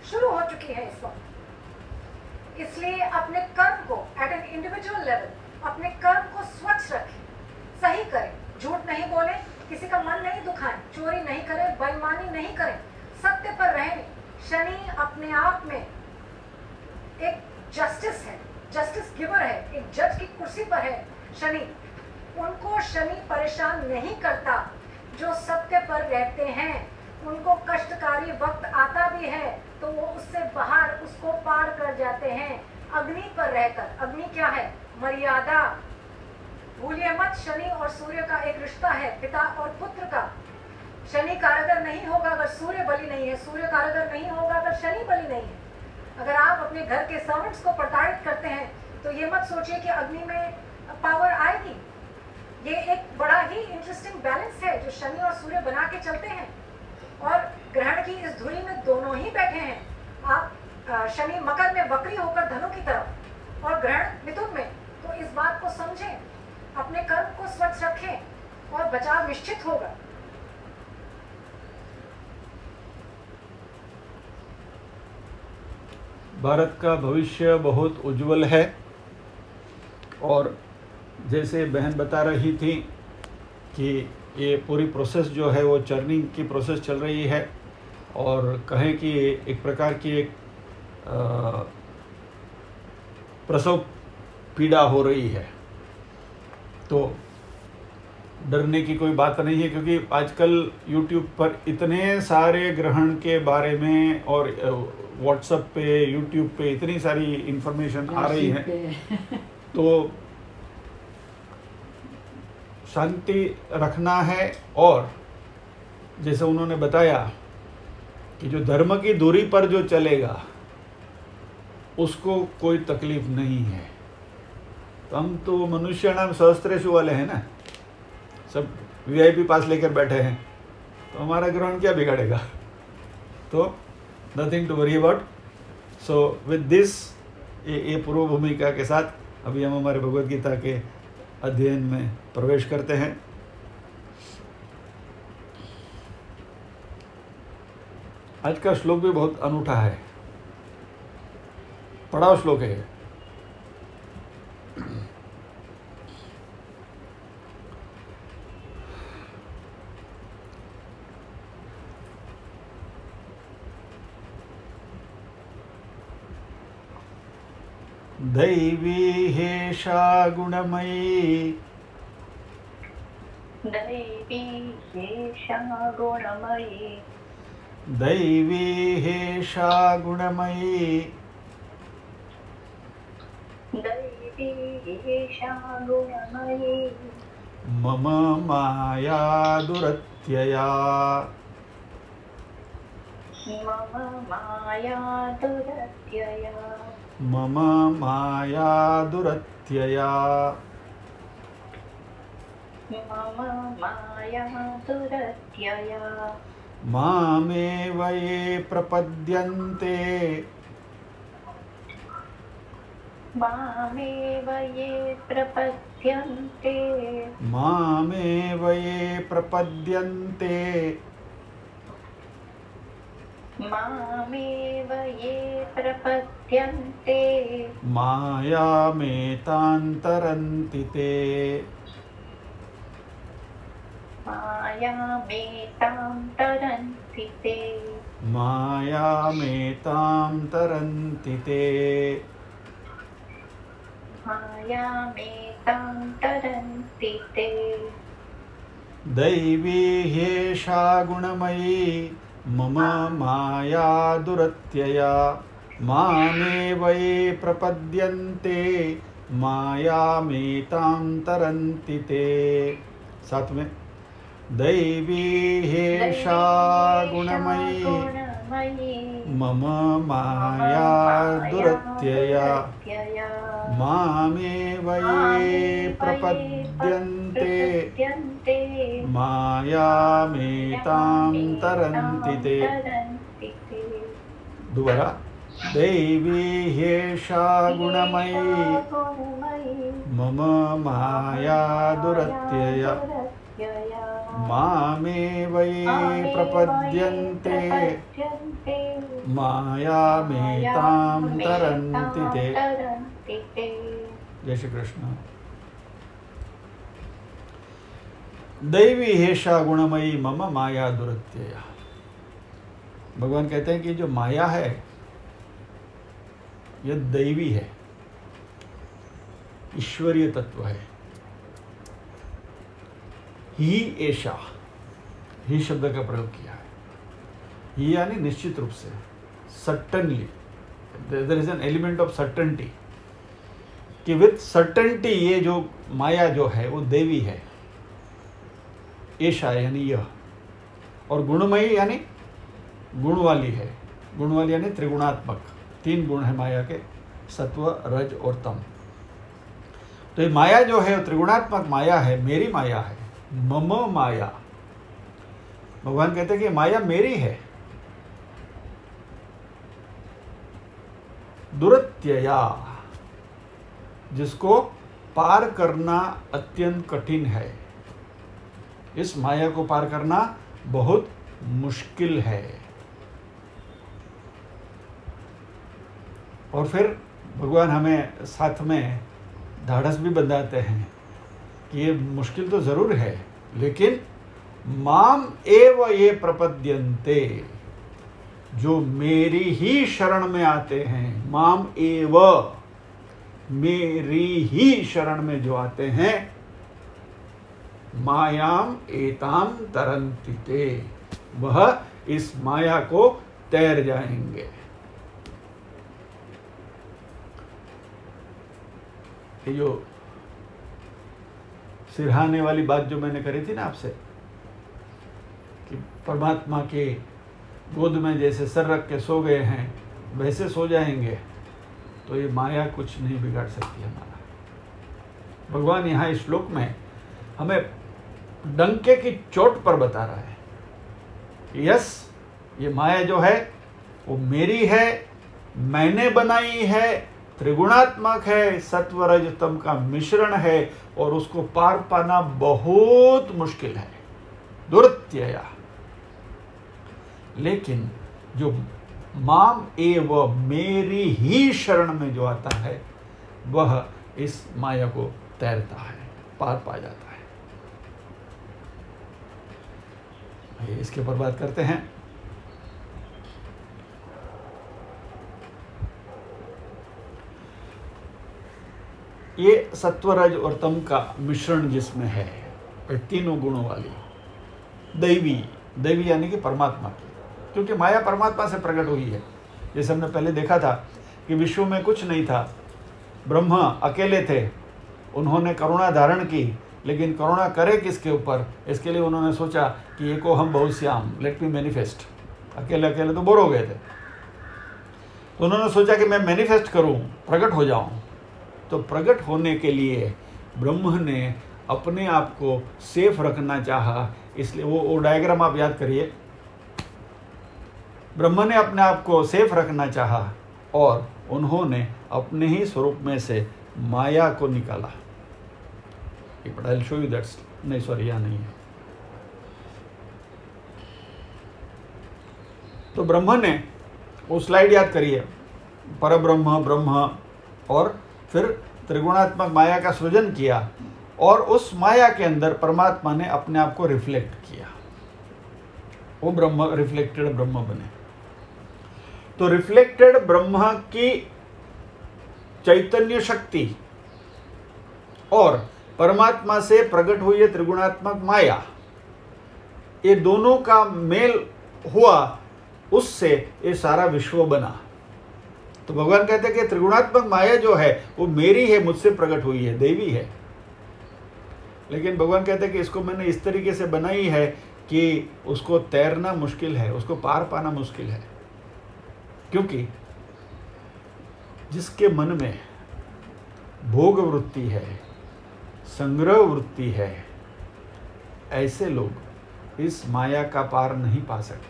शुरू हो चुकी है इस वक्त। इसलिए अपने कर्म को एट एन इंडिविजुअल लेवल अपने कर्म को स्वच्छ रखें, सही करें, झूठ नहीं बोलें, किसी का मन नहीं दुखाएं, चोरी नहीं करें, बेईमानी नहीं करें, सत्य पर रहें। शनि अपने आप में एक जस्टिस है, जस्टिस गिवर है, एक जज की कुर्सी पर है शनि। उनको शनि परेशान नहीं करता। जो सत्य पर रहते हैं उनको कष्टकारी वक्त आता भी है तो वो उससे बाहर उसको पार कर जाते हैं अग्नि पर रहकर। अग्नि क्या है? मर्यादा। भूलिए मत, शनि और सूर्य का एक रिश्ता है, पिता और पुत्र का। शनि कारगर नहीं होगा अगर सूर्य बलि नहीं है, सूर्य कारगर नहीं होगा अगर शनि बलि नहीं है। अगर आप अपने घर के सर्वेंट्स को प्रताड़ित करते हैं तो ये मत सोचिए कि अग्नि में पावर आएगी। ये एक बड़ा ही इंटरेस्टिंग बैलेंस है जो शनि और सूर्य बना के चलते हैं। और ग्रहण की इस धुरी में दोनों ही बैठे हैं। आप शनि मकर में वक्री होकर धनु की तरफ और ग्रहण मिथुन में, तो इस बात को समझें, अपने कर्म को स्वच्छ रखें और बचाव निश्चित होगा। भारत का भविष्य बहुत उज्जवल है। और जैसे बहन बता रही थी कि ये पूरी प्रोसेस जो है वो चर्निंग की प्रोसेस चल रही है और कहें कि एक प्रकार की एक प्रसव पीड़ा हो रही है। तो डरने की कोई बात नहीं है, क्योंकि आजकल YouTube पर इतने सारे ग्रहण के बारे में और WhatsApp पे, YouTube पे इतनी सारी इंफॉर्मेशन आ रही है। तो शांति रखना है। और जैसे उन्होंने बताया कि जो धर्म की दूरी पर जो चलेगा उसको कोई तकलीफ नहीं है। तो हम तो मनुष्य नाम सहस्त्रेषु वाले हैं ना, सब VIP पास लेकर बैठे हैं, तो हमारा ग्रहण क्या बिगाड़ेगा। तो nothing to worry about. So with this, ये पूर्व भूमिका के साथ अभी हम हमारे भगवद गीता के अध्ययन में प्रवेश करते हैं। आज का श्लोक भी बहुत अनूठा है, पढ़ाओ श्लोक है। दैवी हेषा गुणमयी, दैवी हेषा गुणमयी, दैवी हेषा गुणमयी, दैवी हेषा गुणमयी, मम माया दुरत्यया, मम माया दुरत्यया, मम माया दुरत्यया, मम माया दुरत्यया, मामेव ये प्रपद्यन्ते, मामेव ये प्रपद्यन्ते, मामेव ये प्रपद्यन्ते, मामेव ये प्रपद्यन्ते, मायामेतान्तरन्ति ते, मायामेतां तरन्ति ते, मायामेतां तरन्ति ते, मायामेतां तरन्ति ते, दैवी ह्येषा गुणमयी, मम माया दुरत्यया, मामेव ये प्रपद्यन्ते, मायामेतां तरन्ति ते। साथ में, दैवी ह्येषा गुणमयी, मम माया दुरत्यया, मामेव ये प्रपद्यन्ते, मायामेतां तरन्ति ते। दोबारा, दैवी ह्येषा गुणमयी, मम माया दुरत्यया, मामेव ये प्रपद्यन्ते, मायामेतां तरन्ति ते। तरन्ति ते। जय श्री कृष्ण। दैवी हेषा गुणमयी मम माया दुरत्यया। भगवान कहते हैं कि जो माया है यह दैवी है, ईश्वरीय तत्व है। ही एषा, ही शब्द का प्रयोग किया है। ही यानी निश्चित रूप से, certainly, there is an element of certainty, कि विथ सर्टनिटी ये जो माया जो है वो देवी है। एषा यानी यह, और गुणमयी यानी गुण वाली है। गुण वाली यानी त्रिगुणात्मक, 3 गुण है माया के, सत्व, रज और तम। तो ये माया जो है त्रिगुणात्मक माया है, मेरी माया है। मम माया, भगवान कहते हैं कि माया मेरी है। दुरत्यया, जिसको पार करना अत्यंत कठिन है। इस माया को पार करना बहुत मुश्किल है। और फिर भगवान हमें साथ में ढाढ़स भी बंधाते हैं कि ये मुश्किल तो जरूर है, लेकिन माम एव ये प्रपद्यन्ते, जो मेरी ही शरण में आते हैं। माम एव, मेरी ही शरण में जो आते हैं, मायाम एताम तरन्ति ते, वह इस माया को तैर जाएंगे। ये जो सिरहाने वाली बात जो मैंने करी थी ना आपसे, कि परमात्मा के गोद में जैसे सर रख के सो गए हैं वैसे सो जाएंगे, तो ये माया कुछ नहीं बिगाड़ सकती हमारा। भगवान यहाँ इस श्लोक में हमें डंके की चोट पर बता रहा है कि यस, ये माया जो है वो मेरी है, मैंने बनाई है, त्रिगुणात्मक है, सत्व रज तम का मिश्रण है, और उसको पार पाना बहुत मुश्किल है, दुरत्यया। लेकिन जो माम एव, मेरी ही शरण में जो आता है, वह इस माया को तैरता है, पार पा जाता है। इसके ऊपर बात करते हैं। ये सत्वरज और तम का मिश्रण जिसमें है, तीनों गुणों वाली दैवी, दैवी यानी कि परमात्मा की, क्योंकि माया परमात्मा से प्रकट हुई है। जैसे हमने पहले देखा था कि विश्व में कुछ नहीं था, ब्रह्मा अकेले थे, उन्होंने करुणा धारण की, लेकिन करुणा करे किसके ऊपर, इसके लिए उन्होंने सोचा कि एको हम बहुश्याम, लेट मी मैनिफेस्ट। अकेले अकेले तो बोर हो गए थे, तो उन्होंने सोचा कि मैं मैनिफेस्ट करूं, प्रकट हो जाऊं। तो प्रकट होने के लिए ब्रह्म ने अपने आप को सेफ रखना चाहा, इसलिए वो डायग्राम आप याद करिए। ब्रह्म ने अपने आप को सेफ रखना चाहा और उन्होंने अपने ही स्वरूप में से माया को निकाला। But I will show you that's, नहीं सॉरी यहाँ नहीं है। तो ब्रह्म ने, वो स्लाइड याद करिए, परब्रह्म, ब्रह्म, और फिर त्रिगुणात्मक माया का सृजन किया, और उस माया के अंदर परमात्मा ने अपने आप को रिफ्लेक्ट किया, वो ब्रह्म, रिफ्लेक्टेड ब्रह्म बने। तो रिफ्लेक्टेड ब्रह्म की चैतन्य शक्ति और परमात्मा से प्रकट हुई है त्रिगुणात्मक माया, ये दोनों का मेल हुआ, उससे ये सारा विश्व बना। तो भगवान कहते हैं कि त्रिगुणात्मक माया जो है वो मेरी है, मुझसे प्रकट हुई है, देवी है। लेकिन भगवान कहते हैं कि इसको मैंने इस तरीके से बनाई है कि उसको तैरना मुश्किल है, उसको पार पाना मुश्किल है। क्योंकि जिसके मन में भोग वृत्ति है, संग्रह वृत्ति है, ऐसे लोग इस माया का पार नहीं पा सकते।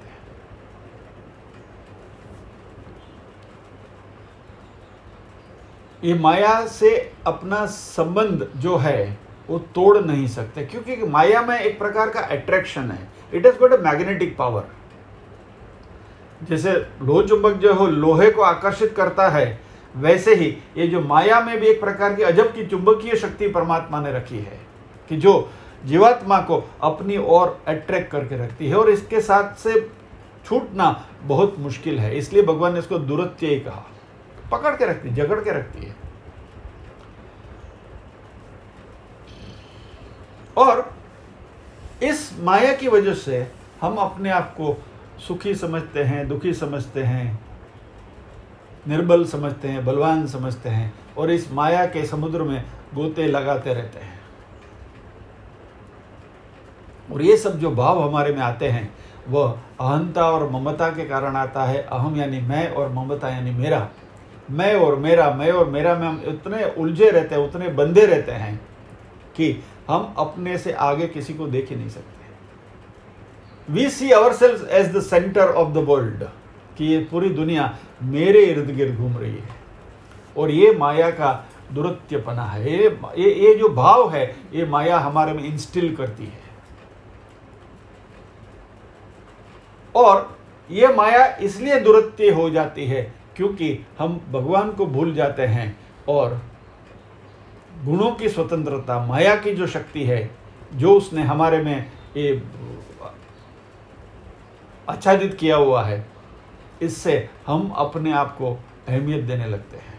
ये माया से अपना संबंध जो है वो तोड़ नहीं सकते, क्योंकि माया में एक प्रकार का अट्रैक्शन है। It has got a magnetic power. जैसे लोह चुंबक जो हो लोहे को आकर्षित करता है, वैसे ही ये जो माया में भी एक प्रकार की अजब की चुंबकीय शक्ति परमात्मा ने रखी है कि जो जीवात्मा को अपनी ओर अट्रैक्ट करके रखती है और इसके साथ से छूटना बहुत मुश्किल है। इसलिए भगवान ने इसको दुरत्य ही कहा, पकड़ के रखती, जकड़ के रखती है। और इस माया की वजह से हम अपने आप को सुखी समझते हैं, दुखी समझते हैं, निर्बल समझते हैं, बलवान समझते हैं और इस माया के समुद्र में गोते लगाते रहते हैं। और ये सब जो भाव हमारे में आते हैं वह अहंता और ममता के कारण आता है। अहम यानी मैं और ममता यानी मेरा, मैं और मेरा, मैं और मेरा में हम इतने उलझे रहते हैं, उतने बंधे रहते हैं कि हम अपने से आगे किसी को देख ही नहीं सकते। We see ourselves as the centre of the world, कि ये पूरी दुनिया मेरे इर्द गिर्द घूम रही है। और ये माया का दुरत्यपना है। ये जो भाव है ये माया हमारे में इंस्टिल करती है। और ये माया इसलिए दुरत्य हो जाती है क्योंकि हम भगवान को भूल जाते हैं और गुणों की स्वतंत्रता, माया की जो शक्ति है, जो उसने हमारे में ये आच्छादित किया हुआ है, इससे हम अपने आप को अहमियत देने लगते हैं।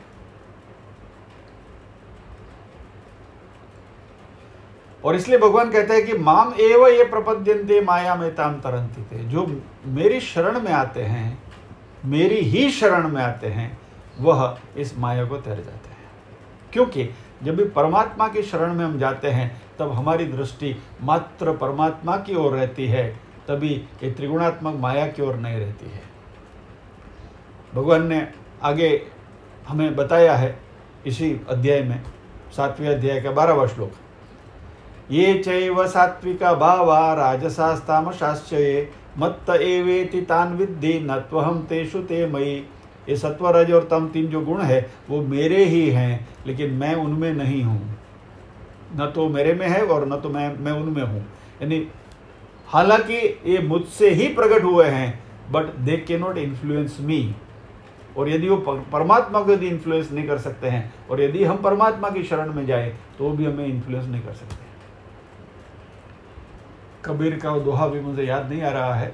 और इसलिए भगवान कहते हैं कि माम एव ये प्रपद्यन्ते माया में ताम तरंति थे। जो मेरी शरण में आते हैं, मेरी ही शरण में आते हैं, वह इस माया को तैर जाते हैं। क्योंकि जब भी परमात्मा की शरण में हम जाते हैं तब हमारी दृष्टि मात्र परमात्मा की ओर रहती है, तभी ये त्रिगुणात्मक माया की ओर नहीं रहती है। भगवान ने आगे हमें बताया है इसी अध्याय में, 7वें अध्याय का 12वां श्लोक, ये चैव सात्विका भावा राजसास्तामशाश्च ये मत्त एवेति तान विद्धि न त्वहं तेषु ते मयि। ये सत्व रज और तम 3 जो गुण है वो मेरे ही हैं, लेकिन मैं उनमें नहीं हूँ। न तो मेरे में है और न तो मैं उनमें हूँ। यानी हालांकि ये मुझसे ही प्रकट हुए हैं, but they can not influence me. और यदि वो परमात्मा को यदि इन्फ्लुएंस नहीं कर सकते हैं और यदि हम परमात्मा की शरण में जाए तो भी हमें इन्फ्लुएंस नहीं कर सकते। कबीर का वो दोहा भी मुझे याद नहीं आ रहा है,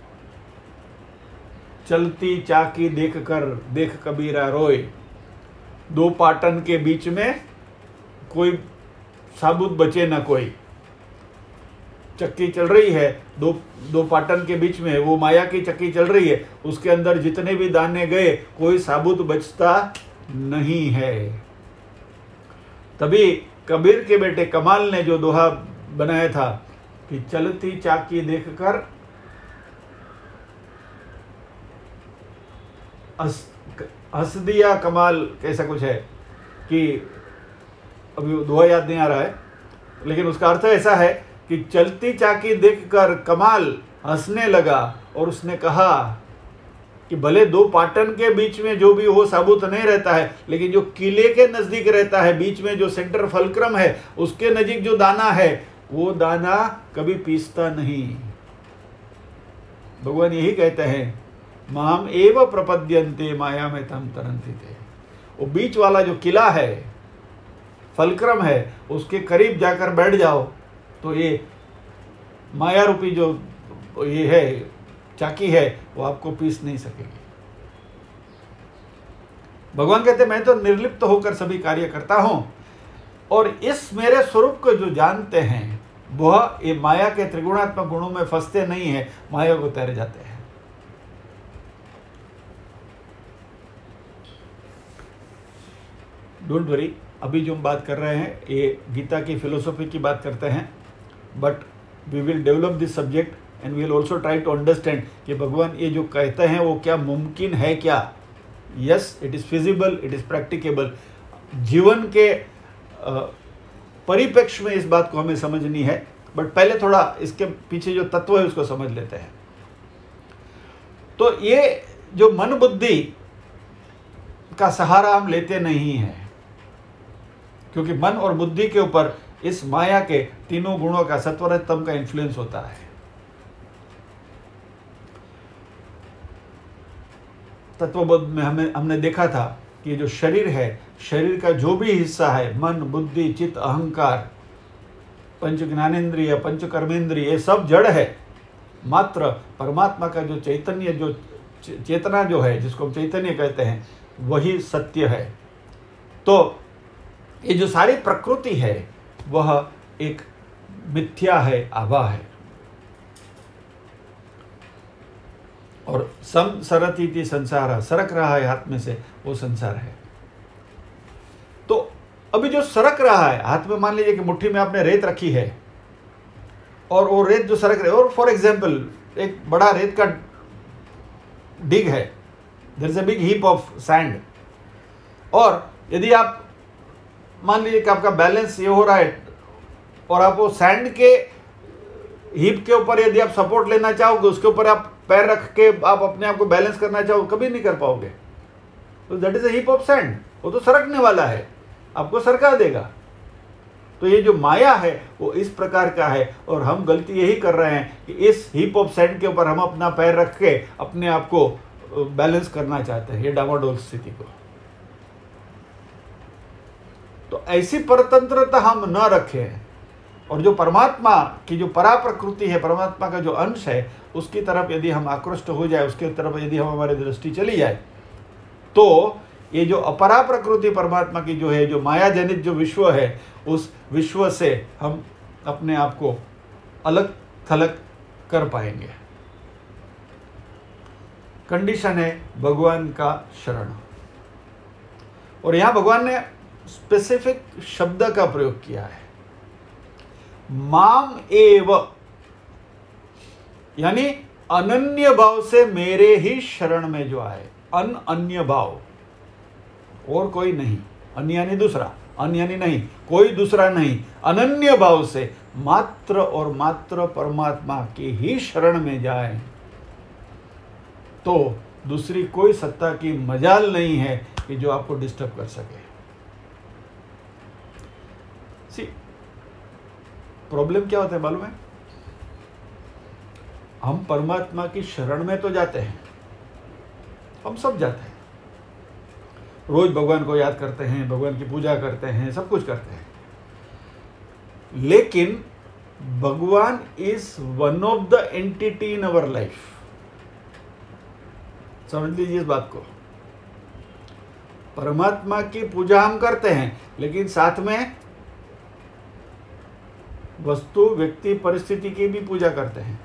चलती चाकी देख कबीरा रोए, 2 पाटन के बीच में कोई साबुत बचे न कोई। चक्की चल रही है, दो पाटन के बीच में वो माया की चक्की चल रही है, उसके अंदर जितने भी दाने गए कोई साबुत बचता नहीं है। तभी कबीर के बेटे कमाल ने जो दोहा बनाया था कि चलती चाकी देखकर हंस दिया कमाल, कैसा कुछ है कि अभी दोहा याद नहीं आ रहा है, लेकिन उसका अर्थ ऐसा है कि चलती चाकी देखकर कमाल हंसने लगा और उसने कहा कि भले 2 पाटन के बीच में जो भी हो साबुत नहीं रहता है, लेकिन जो किले के नजदीक रहता है, बीच में जो सेंटर फलक्रम है, उसके नजीक जो दाना है वो दाना कभी पीसता नहीं। भगवान यही कहते हैं, माम एव प्रपद्यन्ते माया में तम तरन्ति थे। वो बीच वाला जो किला है, फलक्रम है, उसके करीब जाकर बैठ जाओ तो ये माया रूपी जो ये है चाकी है वो आपको पीस नहीं सकेगी। भगवान कहते मैं तो निर्लिप्त होकर सभी कार्य करता हूं और इस मेरे स्वरूप को जो जानते हैं वह ये माया के त्रिगुणात्मक गुणों में फंसते नहीं है, माया को तैर जाते हैं। डोंट वरी, अभी जो हम बात कर रहे हैं ये गीता की फिलोसॉफी की बात करते हैं, but we will develop this subject and we will also try to understand कि भगवान ये जो कहते हैं वो क्या मुमकिन है क्या। Yes, it is feasible, it is practicable. जीवन के परिप्रेक्ष्य में इस बात को हमें समझनी है, बट पहले थोड़ा इसके पीछे जो तत्व है उसको समझ लेते हैं। तो ये जो मन बुद्धि का सहारा हम लेते नहीं हैं, क्योंकि मन और बुद्धि के ऊपर इस माया के 3 गुणों का, सत्व रज तम का इन्फ्लुएंस होता है। तत्वबोध में हमने देखा था कि जो शरीर है, शरीर का जो भी हिस्सा है, मन, बुद्धि, चित्त, अहंकार, पंच ज्ञानेंद्रिय, पंच कर्मेंद्रिय, ये सब जड़ है। मात्र परमात्मा का जो चैतन्य, जो चेतना जो है, जिसको हम चैतन्य कहते हैं, वही सत्य है। तो ये जो सारी प्रकृति है वह एक मिथ्या है, आभा है। और सरती संसार, सरक रहा है हाथ में से, वो संसार है। तो अभी जो सरक रहा है हाथ में, मान लीजिए कि मुट्ठी में आपने रेत रखी है और वो रेत जो सरक रही है, और फॉर एग्जाम्पल एक बड़ा रेत का डिग है, there is a big heap of sand, और यदि आप मान लीजिए कि आपका बैलेंस ये हो रहा है और आप वो सैंड के हीप के ऊपर यदि आप सपोर्ट लेना चाहोगे, उसके ऊपर आप पैर रख के आप अपने आप को बैलेंस करना चाहो, कभी नहीं कर पाओगे। तो that is a heap of sand, वो तो सरकने वाला है, आपको सरका देगा। तो ये जो माया है वो इस प्रकार का है, और हम गलती यही कर रहे हैं कि इस हीप ऑफ सैंड के ऊपर हम अपना पैर रख के अपने आप को बैलेंस करना चाहते हैं, ये डामाडोल स्थिति को। तो ऐसी परतंत्रता हम न रखें, और जो परमात्मा की जो परा प्रकृति है, परमात्मा का जो अंश है, उसकी तरफ यदि हम आकृष्ट हो जाए, उसके तरफ यदि हम हमारी दृष्टि चली जाए, तो ये जो अपरा प्रकृति परमात्मा की जो है, जो माया जनित जो विश्व है, उस विश्व से हम अपने आप को अलग थलग कर पाएंगे। कंडीशन है भगवान का शरण। और यहां भगवान ने स्पेसिफिक शब्द का प्रयोग किया है, माम एव, यानी अनन्य भाव से मेरे ही शरण में जो आए। अन्य भाव, और कोई नहीं, अन्य यानी दूसरा, अन्य यानी नहीं, कोई दूसरा नहीं, अनन्य भाव से मात्र और मात्र परमात्मा की ही शरण में जाए, तो दूसरी कोई सत्ता की मजाल नहीं है कि जो आपको डिस्टर्ब कर सके। सी प्रॉब्लम क्या होता है मालूम है? हम परमात्मा की शरण में तो जाते हैं, हम सब जाते हैं, रोज भगवान को याद करते हैं, भगवान की पूजा करते हैं, सब कुछ करते हैं, लेकिन भगवान is one of the entity in our life. समझ लीजिए इस बात को। परमात्मा की पूजा हम करते हैं, लेकिन साथ में वस्तु, व्यक्ति, परिस्थिति की भी पूजा करते हैं।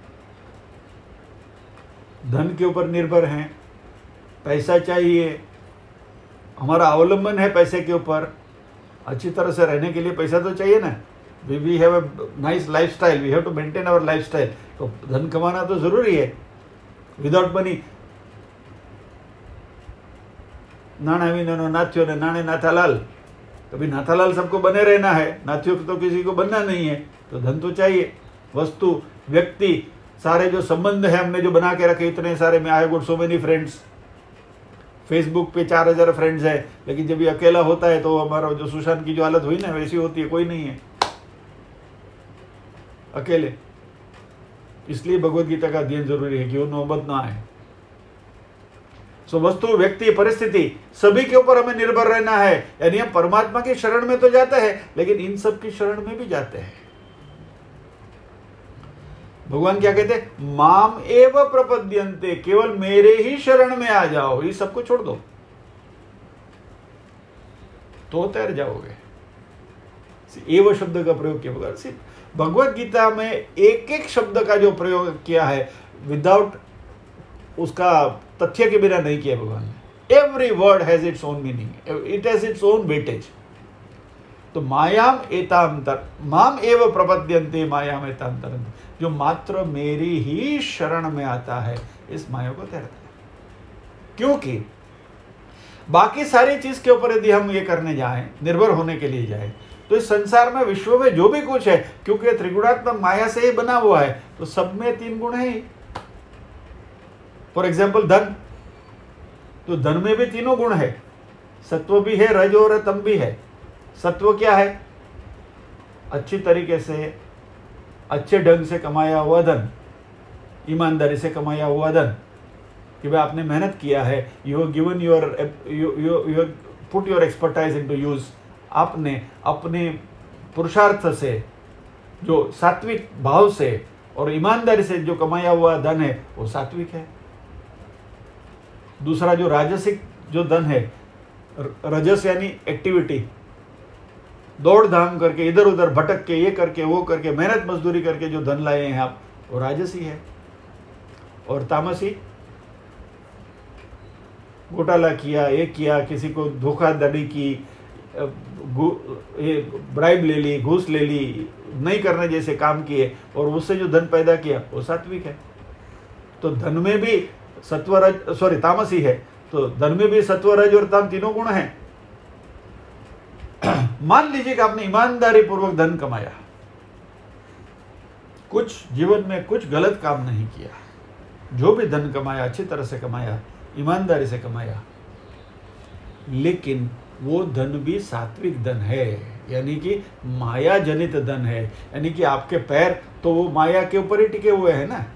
धन के ऊपर निर्भर हैं, पैसा चाहिए, हमारा अवलंबन है पैसे के ऊपर, अच्छी तरह से रहने के लिए पैसा तो चाहिए ना। We have a nice lifestyle, we have to maintain our lifestyle, तो धन कमाना तो जरूरी है। विदाउट मनी नाना विनो नाथ्यो ने नाने नाथालाल, कभी नाथालाल सबको बने रहना है, नाथ्यो तो किसी को बनना नहीं है, तो धन तो चाहिए। वस्तु, व्यक्ति, सारे जो संबंध है हमने जो बना के रखे, इतने सारे, में I got so many friends, Facebook पे 4000 फ्रेंड्स है, लेकिन जब ये अकेला होता है तो हमारा जो सुशांत की जो हालत हुई ना, वैसी होती है, कोई नहीं है, अकेले। इसलिए भगवत गीता का अध्ययन जरूरी है कि वो नौबत ना आए। सो वस्तु, व्यक्ति, परिस्थिति, सभी के ऊपर हमें निर्भर रहना है। यानी हम परमात्मा की शरण में तो जाते हैं, लेकिन इन सब की शरण में भी जाते हैं। भगवान क्या कहते हैं? माम एव प्रपद्यन्ते, केवल मेरे ही शरण में आ जाओ, ये सबको छोड़ दो तो तैर जाओगे। एव शब्द का प्रयोग किया भगवान। भगवत गीता में एक एक शब्द का जो प्रयोग किया है, विदाउट उसका तथ्य के बिना नहीं किया भगवान ने। Every word has its own meaning, it has its own weightage. तो मायाम एतांतर, माम एव प्रपद्यन्ते मायाम एतांतर, जो मात्र मेरी ही शरण में आता है, इस माया को तैरता है। क्योंकि बाकी सारी चीज के ऊपर यदि हम ये करने जाएं, निर्भर होने के लिए जाएं, तो इस संसार में, विश्व में जो भी कुछ है, क्योंकि त्रिगुणात्मक माया से ही बना हुआ है, तो सब में 3 गुण है ही। फॉर एग्जाम्पल धन, तो धन में भी 3 गुण है, सत्व भी है, रज और तम भी है। सत्व क्या है? अच्छी तरीके से, अच्छे ढंग से कमाया हुआ धन, ईमानदारी से कमाया हुआ धन। कि भाई आपने मेहनत किया है, you have given you put your expertise into use, आपने अपने पुरुषार्थ से, जो सात्विक भाव से और ईमानदारी से जो कमाया हुआ धन है वो सात्विक है। दूसरा जो राजसिक जो धन है, रजस यानी एक्टिविटी, दौड़ धाम करके इधर उधर भटक के ये करके वो करके मेहनत मजदूरी करके जो धन लाए हैं आप, वो राजसी है। और तामसी, घोटाला किया, ये किया, किसी को धोखाधड़ी की, ये ब्राइब ले ली, घूस ले ली, नहीं करने जैसे काम किए और उससे जो धन पैदा किया वो सात्विक है। तो धन में भी तामसी है, तो धन में भी सत्व, रज और ताम तीनों गुण हैं। मान लीजिए कि आपने ईमानदारी पूर्वक धन कमाया, कुछ जीवन में कुछ गलत काम नहीं किया, जो भी धन कमाया अच्छी तरह से कमाया, ईमानदारी से कमाया, लेकिन वो धन भी सात्विक धन है, यानी कि माया जनित धन है। यानी कि आपके पैर तो वो माया के ऊपर ही टिके हुए हैं ना,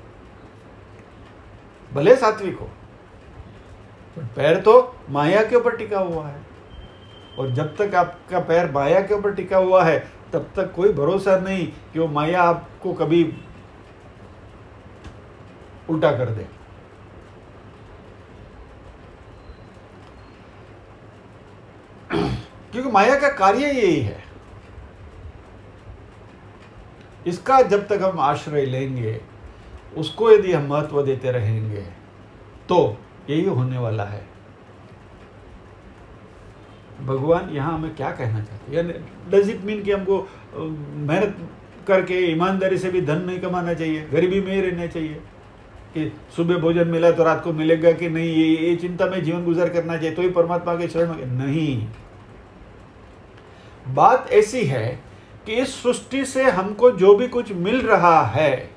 भले सात्विक हो, पैर तो माया के ऊपर टिका हुआ है। और जब तक आपका पैर माया के ऊपर टिका हुआ है तब तक कोई भरोसा नहीं कि वो माया आपको कभी उल्टा कर दे। क्योंकि माया का कार्य यही है। इसका जब तक हम आश्रय लेंगे, उसको यदि हम महत्व देते रहेंगे, तो यही होने वाला है। भगवान यहाँ हमें क्या कहना चाहते हैं? डज इट मीन कि हमको मेहनत करके ईमानदारी से भी धन नहीं कमाना चाहिए, गरीबी में ही रहना चाहिए, कि सुबह भोजन मिला तो रात को मिलेगा कि नहीं, ये चिंता में जीवन गुजार करना चाहिए तो ही परमात्मा के शरण में? नहीं। बात ऐसी है कि इस सृष्टि से हमको जो भी कुछ मिल रहा है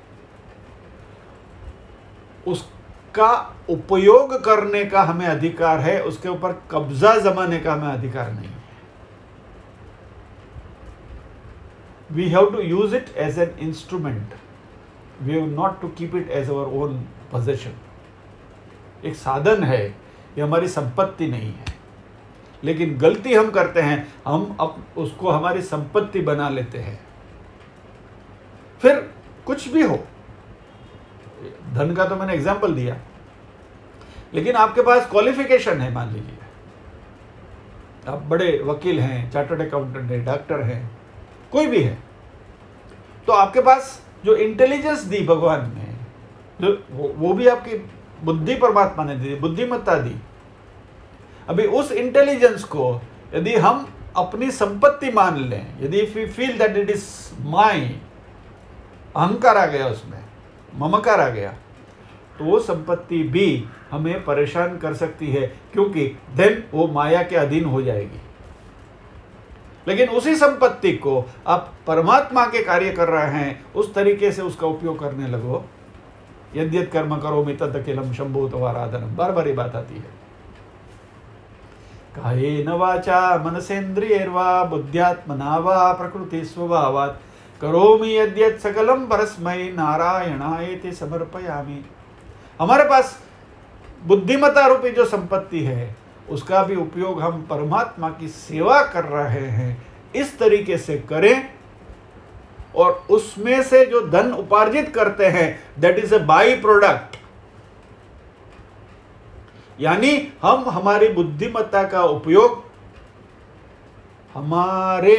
उसका उपयोग करने का हमें अधिकार है, उसके ऊपर कब्जा जमाने का हमें अधिकार नहीं है। We have to use it as an instrument. We have not to keep it as our own possession. एक साधन है, ये हमारी संपत्ति नहीं है। लेकिन गलती हम करते हैं, हम उसको हमारी संपत्ति बना लेते हैं। फिर कुछ भी हो, धन का तो मैंने एग्जाम्पल दिया, लेकिन आपके पास क्वालिफिकेशन है, मान लीजिए आप बड़े वकील हैं, चार्टर्ड अकाउंटेंट हैं, डॉक्टर हैं, कोई भी है, तो आपके पास जो इंटेलिजेंस दी भगवान ने, जो वो भी आपकी बुद्धि परमात्मा ने दी, बुद्धिमत्ता दी। अभी उस इंटेलिजेंस को यदि हम अपनी संपत्ति मान लें, यदि if we feel that it is my, अहंकार आ गया, उसमें ममकार आ गया, तो वो संपत्ति भी हमें परेशान कर सकती है, क्योंकि देन वो माया के अधीन हो जाएगी। लेकिन उसी संपत्ति को आप परमात्मा के कार्य कर रहे हैं, उस तरीके से उसका उपयोग करने लगो। यद्यत कर्म करोमि तदखिलं शंभूतवाराधनम, बार बार ये बात आती है। कायेन वाचा मनसेन्द्रियैर्वा बुद्ध्यात्मना वा प्रकृति स्वभावात् करोमि यद्यत् सकलम परस्मै नारायणायेति समर्पयामि। हमारे पास बुद्धिमत्ता रूपी जो संपत्ति है, उसका भी उपयोग हम परमात्मा की सेवा कर रहे हैं, इस तरीके से करें, और उसमें से जो धन उपार्जित करते हैं, that is a by product. यानी हम हमारी बुद्धिमत्ता का उपयोग हमारे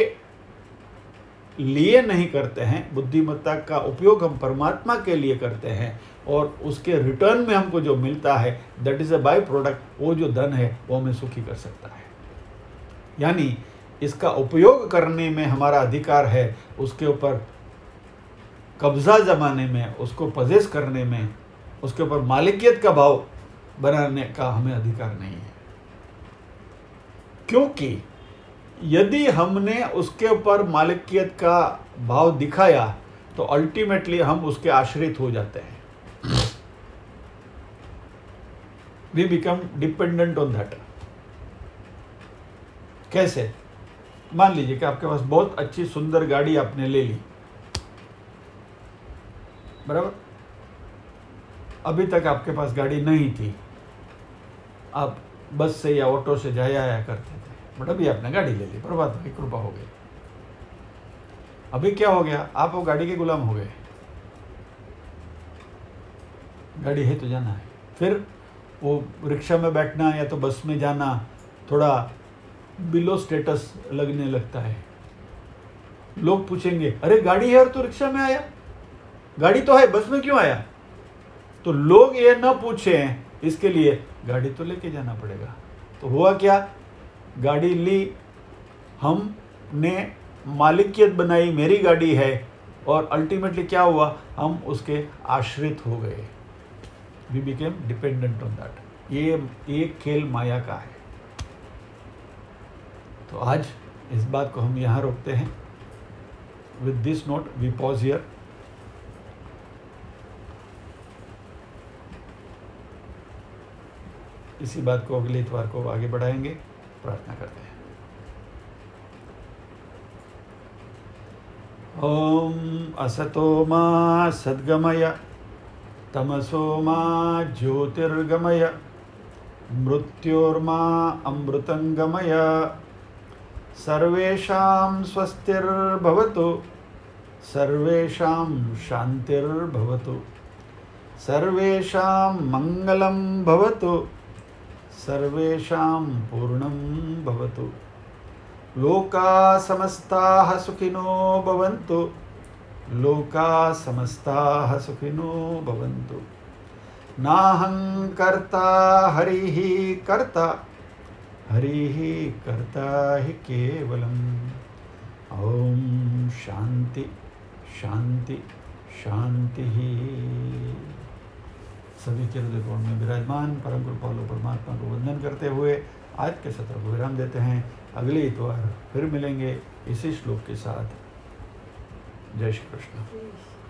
लिए नहीं करते हैं, बुद्धिमत्ता का उपयोग हम परमात्मा के लिए करते हैं, और उसके रिटर्न में हमको जो मिलता है, that is a by product. वो जो धन है वो हमें सुखी कर सकता है। यानी इसका उपयोग करने में हमारा अधिकार है, उसके ऊपर कब्जा जमाने में, उसको पजेस करने में, उसके ऊपर मालिकियत का भाव बनाने का हमें अधिकार नहीं है। क्योंकि यदि हमने उसके ऊपर मालिकियत का भाव दिखाया तो अल्टीमेटली हम उसके आश्रित हो जाते हैं। We become dependent on that. कैसे? मान लीजिए कि आपके पास बहुत अच्छी सुंदर गाड़ी आपने ले ली, बराबर? अभी तक आपके पास गाड़ी नहीं थी, आप बस से या ऑटो से जाया आया करते थे, बट अभी आपने गाड़ी ले ली, प्रभात भाई कृपा हो गई। अभी क्या हो गया, आप वो गाड़ी के गुलाम हो गए। गाड़ी है तो जाना है। फिर वो रिक्शा में बैठना या तो बस में जाना थोड़ा बिलो स्टेटस लगने लगता है। लोग पूछेंगे, अरे गाड़ी है और तो रिक्शा में आया, गाड़ी तो है बस में क्यों आया? तो लोग ये ना पूछें, इसके लिए गाड़ी तो लेके जाना पड़ेगा। तो हुआ क्या, गाड़ी ली, हमने मालिकियत बनाई, मेरी गाड़ी है, और अल्टीमेटली क्या हुआ, हम उसके आश्रित हो गए। We became dependent on that. ये खेल माया का है। तो आज इस बात को हम यहाँ रोकते हैं। With this note we pause here. इसी बात को अगले इतवार को आगे बढ़ाएंगे। प्रार्थना करते हैं। ओम असतो मा सद्गमय तमसो मा ज्योतिर्गमय मृत्योर्मा अमृतंगमय सर्वेषां स्वस्तिर्भवतु सर्वेषां शान्तिर्भवतु सर्वेषां मंगलं भवतु सर्वेषां पूर्णं भवतु। लोका समस्ताः सुखिनो भवन्तु लोका समस्ताः सुखिनो भवन्तु। नाहं कर्ता हरिः कर्ता हरिः कर्ता हि केवलम्। ओम शांति शांति शांति। सभी के हृदय कोण में विराजमान परम कृपालु परमात्मा को वंदन करते हुए आज के सत्र को विराम देते हैं। अगले इतवार फिर मिलेंगे इसी श्लोक के साथ। जय श्री कृष्ण।